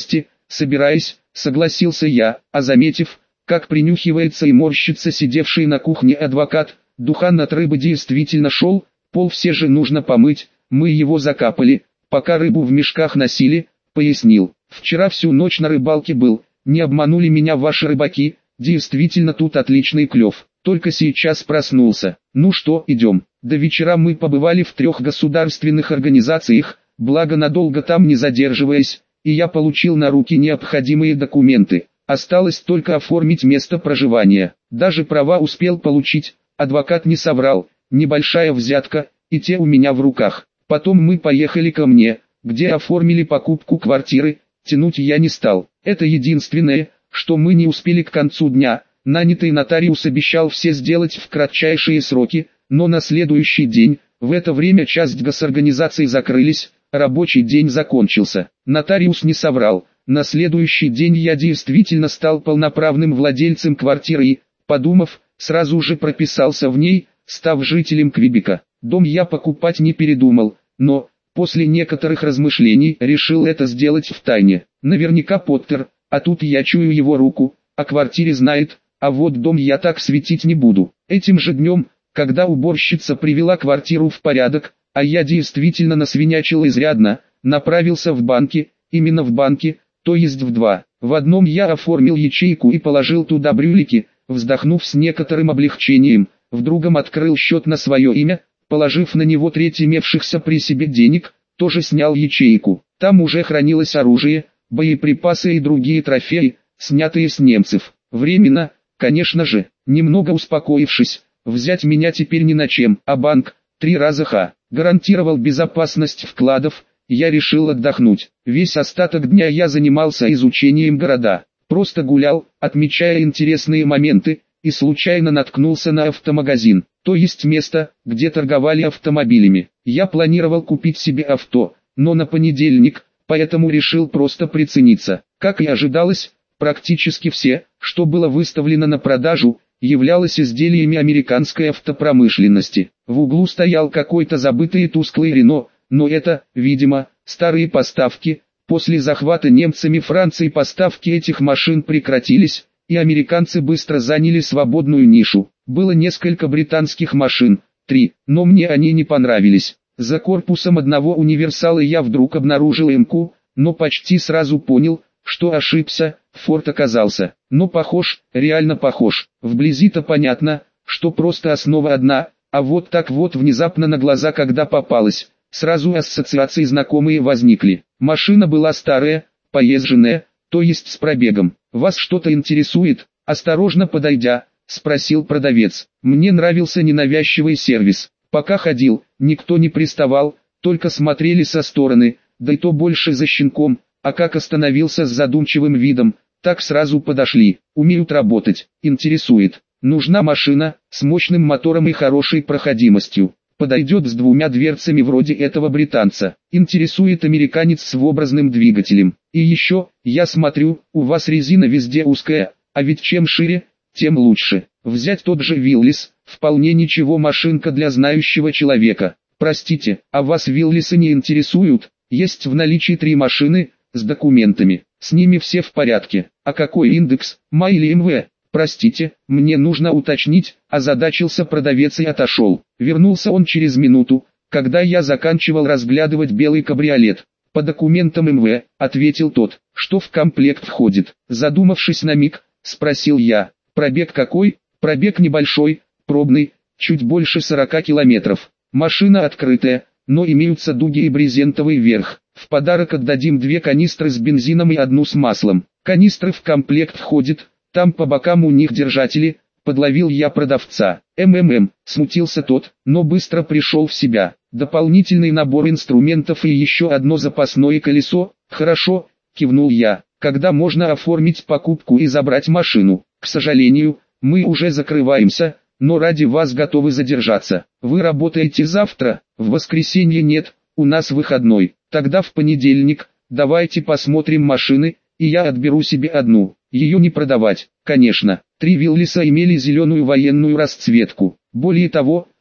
собираясь, согласился я, а заметив, как принюхивается и морщится сидевший на кухне адвокат, духан от рыбы действительно шел, пол все же нужно помыть, мы его закапали, пока рыбу в мешках носили, пояснил. Вчера всю ночь на рыбалке был, не обманули меня ваши рыбаки, действительно тут отличный клев, только сейчас проснулся. Ну что, идем. До вечера мы побывали в трех государственных организациях, благо надолго там не задерживаясь, и я получил на руки необходимые документы. Осталось только оформить место проживания. Даже права успел получить, адвокат не соврал, небольшая взятка, и те у меня в руках. Потом мы поехали ко мне, где оформили покупку квартиры, тянуть я не стал. Это единственное, что мы не успели к концу дня. Нанятый нотариус обещал все сделать в кратчайшие сроки, но на следующий день, в это время часть госорганизаций закрылись, рабочий день закончился. Нотариус не соврал, на следующий день я действительно стал полноправным владельцем квартиры и, подумав, сразу же прописался в ней, став жителем Квебека. Дом я покупать не передумал, но, после некоторых размышлений, решил это сделать втайне. Наверняка Поттер, а тут я чую его руку, о квартире знает, а вот дом я так светить не буду. Этим же днем, когда уборщица привела квартиру в порядок, а я действительно насвинячил изрядно, направился в банки, именно в банки, то есть в два. В одном я оформил ячейку и положил туда брюлики, вздохнув с некоторым облегчением, в другом открыл счет на свое имя, положив на него треть имевшихся при себе денег, тоже снял ячейку. Там уже хранилось оружие, боеприпасы и другие трофеи, снятые с немцев. Временно, конечно же, немного успокоившись, взять меня теперь ни на чем, а банк, три раза ха, гарантировал безопасность вкладов, я решил отдохнуть. Весь остаток дня я занимался изучением города, просто гулял, отмечая интересные моменты, и случайно наткнулся на автомагазин, то есть место, где торговали автомобилями. Я планировал купить себе авто, но на понедельник, поэтому решил просто прицениться. Как и ожидалось, практически все, что было выставлено на продажу, являлось изделиями американской автопромышленности. В углу стоял какой-то забытый и тусклый Рено, но это, видимо, старые поставки. После захвата немцами Франции поставки этих машин прекратились, и американцы быстро заняли свободную нишу. Было несколько британских машин, три, но мне они не понравились. За корпусом одного универсала я вдруг обнаружил М-ку, но почти сразу понял, что ошибся, Форд оказался. Но похож, реально похож. Вблизи-то понятно, что просто основа одна, а вот так вот внезапно на глаза когда попалась, сразу ассоциации знакомые возникли. Машина была старая, поезженная, то есть с пробегом. «Вас что-то интересует?» Осторожно подойдя, спросил продавец. Мне нравился ненавязчивый сервис. Пока ходил, никто не приставал, только смотрели со стороны, да и то больше за щенком, а как остановился с задумчивым видом, так сразу подошли. Умеют работать, интересует. Нужна машина, с мощным мотором и хорошей проходимостью. Подойдет с двумя дверцами вроде этого британца. Интересует американец с образным двигателем. И еще, я смотрю, у вас резина везде узкая, а ведь чем шире, тем лучше. Взять тот же Виллис, вполне ничего машинка для знающего человека. Простите, а вас Виллисы не интересуют? Есть в наличии три машины, с документами. С ними все в порядке. А какой индекс, ма или эм вэ? Простите, мне нужно уточнить, озадачился продавец и отошел. Вернулся он через минуту, когда я заканчивал разглядывать белый кабриолет. По документам эм вэ, ответил тот, что в комплект входит. Задумавшись на миг, спросил я, пробег какой? Пробег небольшой, пробный, чуть больше сорока километров. Машина открытая, но имеются дуги и брезентовый верх. В подарок отдадим две канистры с бензином и одну с маслом. Канистры в комплект входят, там по бокам у них держатели, подловил я продавца. МММ, смутился тот, но быстро пришел в себя. Дополнительный набор инструментов и еще одно запасное колесо. Хорошо, кивнул я. Когда можно оформить покупку и забрать машину? К сожалению, мы уже закрываемся, но ради вас готовы задержаться. Вы работаете завтра? В воскресенье нет, у нас выходной. Тогда в понедельник, давайте посмотрим машины, и я отберу себе одну. Ее не продавать, конечно. Три Виллиса имели зеленую военную расцветку. Более того,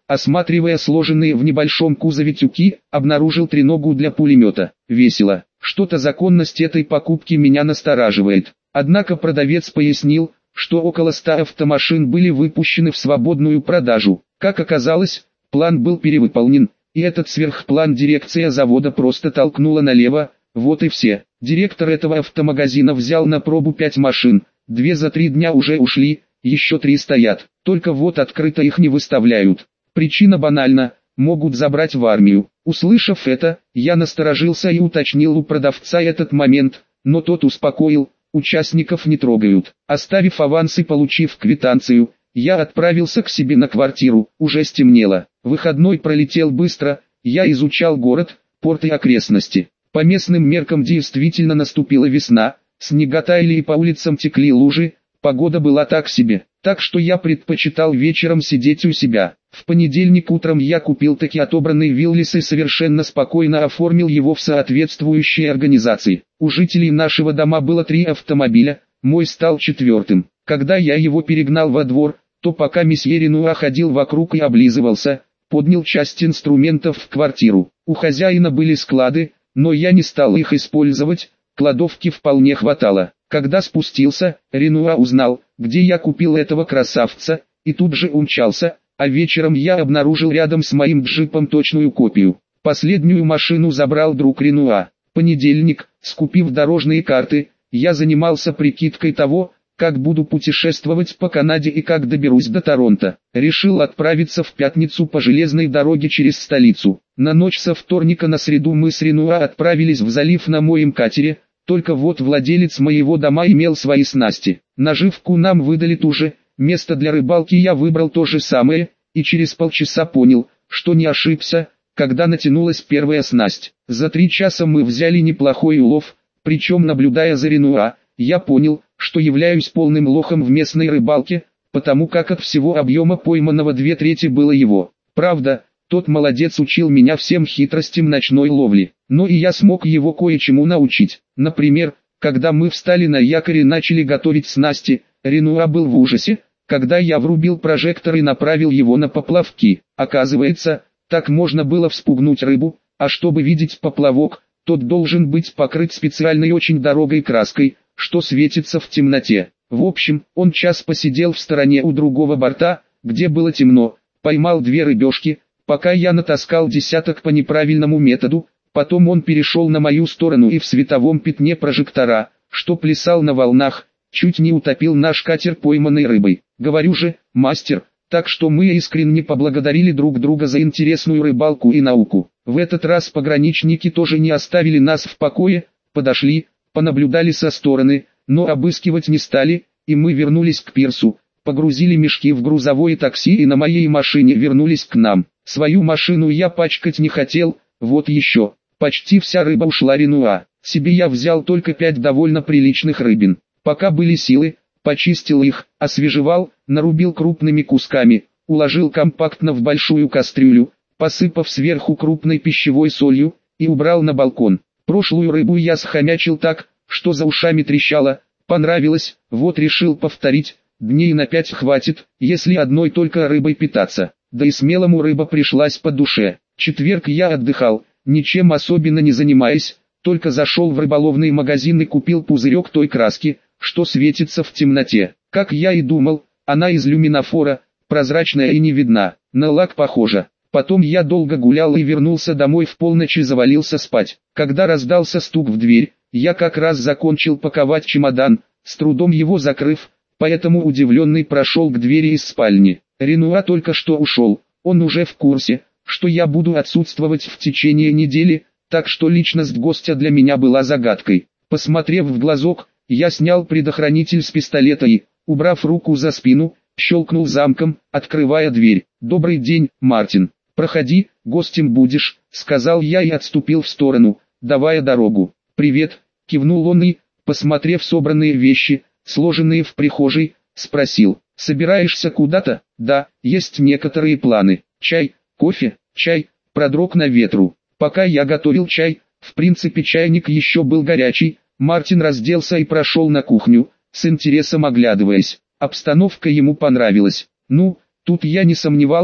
осматривая сложенные в небольшом кузове тюки, обнаружил треногу для пулемета. Весело. Что-то законность этой покупки меня настораживает. Однако продавец пояснил, что около ста автомашин были выпущены в свободную продажу. Как оказалось, план был перевыполнен, и этот сверхплан дирекция завода просто толкнула налево. Вот и все. Директор этого автомагазина взял на пробу пять машин, две за три дня уже ушли, еще три стоят, только вот открыто их не выставляют. Причина банальна, могут забрать в армию. Услышав это, я насторожился и уточнил у продавца этот момент, но тот успокоил, участников не трогают. Оставив аванс и получив квитанцию, я отправился к себе на квартиру, уже стемнело. Выходной пролетел быстро, я изучал город, порт и окрестности. По местным меркам действительно наступила весна, снега таяли и по улицам текли лужи, погода была так себе, так что я предпочитал вечером сидеть у себя. В понедельник утром я купил таки отобранный Виллис и совершенно спокойно оформил его в соответствующей организации. У жителей нашего дома было три автомобиля, мой стал четвертым. Когда я его перегнал во двор, то пока месье Ренуа ходил вокруг и облизывался, поднял часть инструментов в квартиру. У хозяина были склады, но я не стал их использовать, кладовки вполне хватало. Когда спустился, Ренуа узнал, где я купил этого красавца, и тут же умчался, а вечером я обнаружил рядом с моим джипом точную копию. Последнюю машину забрал друг Ренуа. Понедельник, скупив дорожные карты, я занимался прикидкой того, как буду путешествовать по Канаде и как доберусь до Торонто. Решил отправиться в пятницу по железной дороге через столицу. На ночь со вторника на среду мы с Ренуа отправились в залив на моем катере, только вот владелец моего дома имел свои снасти. Наживку нам выдали ту же, место для рыбалки я выбрал то же самое, и через полчаса понял, что не ошибся, когда натянулась первая снасть. За три часа мы взяли неплохой улов, причем наблюдая за Ренуа, я понял, что являюсь полным лохом в местной рыбалке, потому как от всего объема пойманного две трети было его. Правда, тот молодец учил меня всем хитростям ночной ловли, но и я смог его кое-чему научить. Например, когда мы встали на якорь и начали готовить снасти, Ренуа был в ужасе, когда я врубил прожектор и направил его на поплавки. Оказывается, так можно было вспугнуть рыбу, а чтобы видеть поплавок, тот должен быть покрыт специальной очень дорогой краской, что светится в темноте. В общем, он час посидел в стороне у другого борта, где было темно, поймал две рыбешки, пока я натаскал десяток по неправильному методу, потом он перешел на мою сторону и в световом пятне прожектора, что плясал на волнах, чуть не утопил наш катер пойманной рыбой. Говорю же, мастер, так что мы искренне поблагодарили друг друга за интересную рыбалку и науку. В этот раз пограничники тоже не оставили нас в покое, подошли, понаблюдали со стороны, но обыскивать не стали, и мы вернулись к пирсу, погрузили мешки в грузовое такси и на моей машине вернулись к нам. Свою машину я пачкать не хотел, вот еще. Почти вся рыба ушла Ренуа. Себе я взял только пять довольно приличных рыбин. Пока были силы, почистил их, освежевал, нарубил крупными кусками, уложил компактно в большую кастрюлю, посыпав сверху крупной пищевой солью, и убрал на балкон. Прошлую рыбу я схомячил так, что за ушами трещало, понравилось, вот решил повторить, дней на пять хватит, если одной только рыбой питаться. Да и смелому рыба пришлась по душе. Четверг я отдыхал, ничем особенно не занимаясь, только зашел в рыболовный магазин и купил пузырек той краски, что светится в темноте. Как я и думал, она из люминофора, прозрачная и не видна, на лак похожа. Потом я долго гулял и вернулся домой в полночь и завалился спать. Когда раздался стук в дверь, я как раз закончил паковать чемодан, с трудом его закрыв, поэтому удивленный прошел к двери из спальни. Ренуа только что ушел, он уже в курсе, что я буду отсутствовать в течение недели, так что личность гостя для меня была загадкой. Посмотрев в глазок, я снял предохранитель с пистолета и, убрав руку за спину, щелкнул замком, открывая дверь. «Добрый день, Мартин. Проходи, гостем будешь», — сказал я и отступил в сторону, давая дорогу. «Привет», — кивнул он и, посмотрев собранные вещи, сложенные в прихожей, спросил: «Собираешься куда-то?» «Да, есть некоторые планы. Чай, кофе, чай», продрог на ветру. Пока я готовил чай, в принципе чайник еще был горячий, Мартин разделся и прошел на кухню, с интересом оглядываясь. Обстановка ему понравилась. Ну, тут я не сомневался,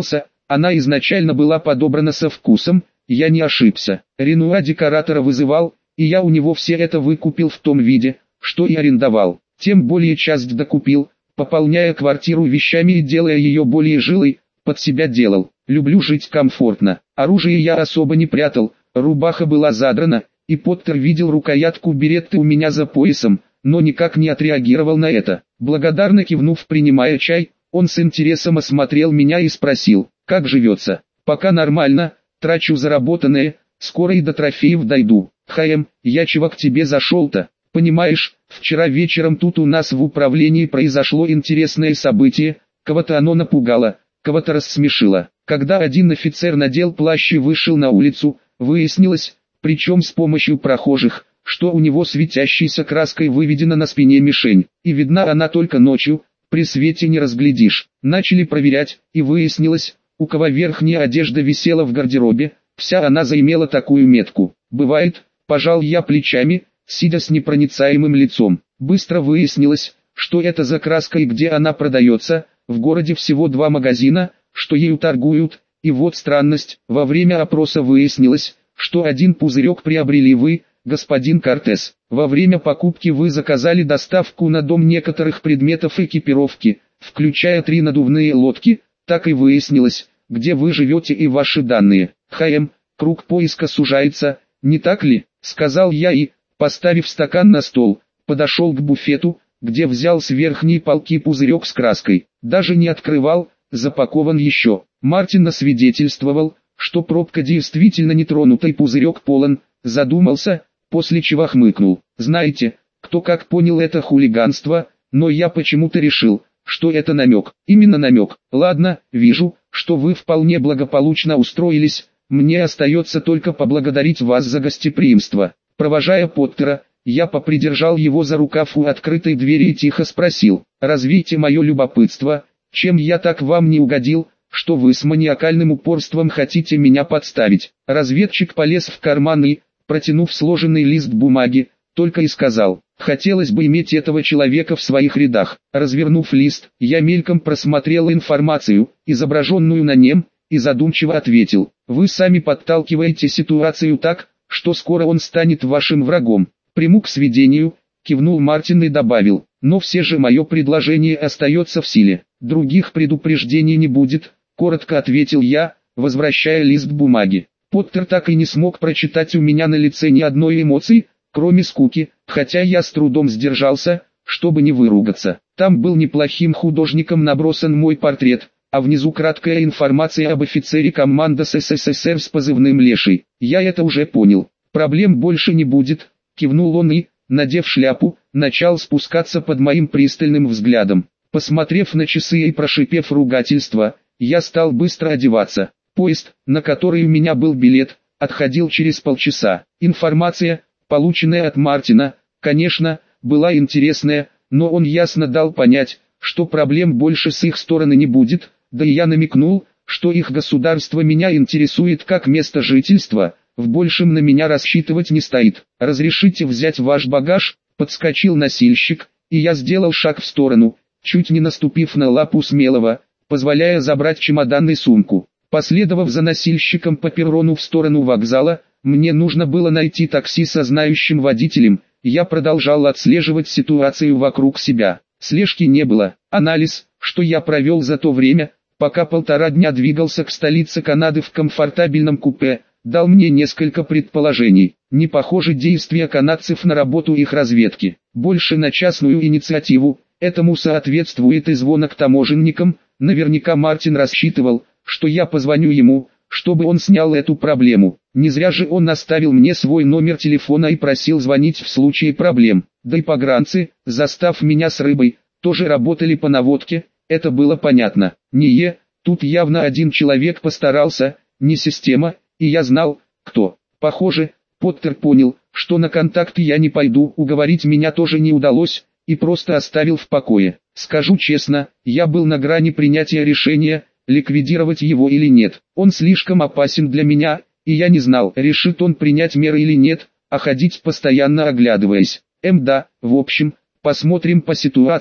Она изначально была подобрана со вкусом, я не ошибся. Ренуа декоратора вызывал, и я у него все это выкупил в том виде, что и арендовал. Тем более часть докупил, пополняя квартиру вещами и делая ее более жилой, под себя делал. Люблю жить комфортно. Оружие я особо не прятал, рубаха была задрана, и Поттер видел рукоятку беретты у меня за поясом, но никак не отреагировал на это. Благодарно кивнув, принимая чай, он с интересом осмотрел меня и спросил, как живется. Пока нормально, трачу заработанное, скоро и до трофеев дойду. Хаем, я чего к тебе зашел-то? Понимаешь, вчера вечером тут у нас в управлении произошло интересное событие, кого-то оно напугало, кого-то рассмешило. Когда один офицер надел плащ и вышел на улицу, выяснилось, причем с помощью прохожих, что у него светящейся краской выведена на спине мишень, и видна она только ночью, при свете не разглядишь. Начали проверять, и выяснилось, у кого верхняя одежда висела в гардеробе, вся она заимела такую метку. Бывает, пожал я плечами, сидя с непроницаемым лицом. Быстро выяснилось, что это за краска и где она продается. В городе всего два магазина, что ею торгуют, и вот странность, во время опроса выяснилось, что один пузырек приобрели вы, господин Кортес. Во время покупки вы заказали доставку на дом некоторых предметов экипировки, включая три надувные лодки, так и выяснилось, где вы живете и ваши данные. ХМ, круг поиска сужается, не так ли, сказал я и, поставив стакан на стол, подошел к буфету, где взял с верхней полки пузырек с краской. Даже не открывал, запакован еще. Мартин освидетельствовал, что пробка действительно не тронута и пузырек полон, задумался, после чего хмыкнул. Знаете, кто как понял это хулиганство, но я почему-то решил, что это намек. Именно намек. Ладно, вижу, что вы вполне благополучно устроились, мне остается только поблагодарить вас за гостеприимство. Провожая Поттера, я попридержал его за рукав у открытой двери и тихо спросил, развейте мое любопытство, чем я так вам не угодил, что вы с маниакальным упорством хотите меня подставить. Разведчик полез в карман и, протянув сложенный лист бумаги, только и сказал, хотелось бы иметь этого человека в своих рядах. Развернув лист, я мельком просмотрел информацию, изображенную на нем, и задумчиво ответил, вы сами подталкиваете ситуацию так, что скоро он станет вашим врагом. Приму к сведению, кивнул Мартин и добавил, но все же мое предложение остается в силе, других предупреждений не будет, коротко ответил я, возвращая лист бумаги. Поттер так и не смог прочитать у меня на лице ни одной эмоции, кроме скуки, хотя я с трудом сдержался, чтобы не выругаться. Там был неплохим художником набросан мой портрет, а внизу краткая информация об офицере командос СССР с позывным Леший. Я это уже понял. Проблем больше не будет, кивнул он и, надев шляпу, начал спускаться под моим пристальным взглядом. Посмотрев на часы и прошипев ругательство, я стал быстро одеваться. Поезд, на который у меня был билет, отходил через полчаса. Информация, полученная от Мартина, конечно, была интересная, но он ясно дал понять, что проблем больше с их стороны не будет, да и я намекнул, что их государство меня интересует как место жительства, в большем на меня рассчитывать не стоит. «Разрешите взять ваш багаж?» — подскочил носильщик, и я сделал шаг в сторону, чуть не наступив на лапу Смелого, позволяя забрать чемодан и сумку. Последовав за носильщиком по перрону в сторону вокзала, мне нужно было найти такси со знающим водителем, я продолжал отслеживать ситуацию вокруг себя. Слежки не было. Анализ, что я провел за то время, пока полтора дня двигался к столице Канады в комфортабельном купе, дал мне несколько предположений. Не похоже действия канадцев на работу их разведки, больше на частную инициативу. Этому соответствует и звонок таможенникам. Наверняка Мартин рассчитывал, что я позвоню ему, чтобы он снял эту проблему. Не зря же он оставил мне свой номер телефона и просил звонить в случае проблем. Да и погранцы, застав меня с рыбой, тоже работали по наводке, это было понятно. Не е, тут явно один человек постарался, не система, и я знал, кто. Похоже, Поттер понял, что на контакт я не пойду, уговорить меня тоже не удалось, и просто оставил в покое. Скажу честно, я был на грани принятия решения, ликвидировать его или нет. Он слишком опасен для меня, и я не знал, решит он принять меры или нет, а ходить постоянно оглядываясь. Эм да, в общем, посмотрим по ситуации,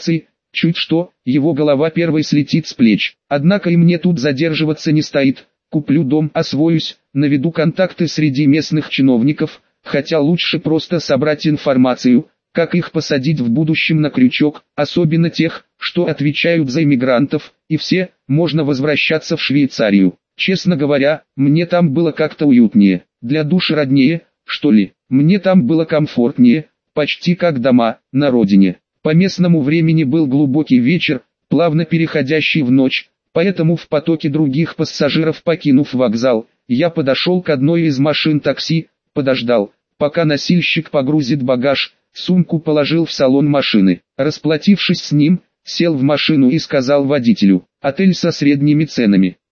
Чуть что, его голова первой слетит с плеч. Однако и мне тут задерживаться не стоит. Куплю дом, освоюсь, наведу контакты среди местных чиновников, хотя лучше просто собрать информацию, как их посадить в будущем на крючок, особенно тех, что отвечают за иммигрантов, и все, можно возвращаться в Швейцарию. Честно говоря, мне там было как-то уютнее, для души роднее, что ли. Мне там было комфортнее, почти как дома, на родине. По местному времени был глубокий вечер, плавно переходящий в ночь, поэтому в потоке других пассажиров, покинув вокзал, я подошел к одной из машин такси, подождал, пока носильщик погрузит багаж, сумку положил в салон машины. Расплатившись с ним, сел в машину и сказал водителю: «Отель со средними ценами».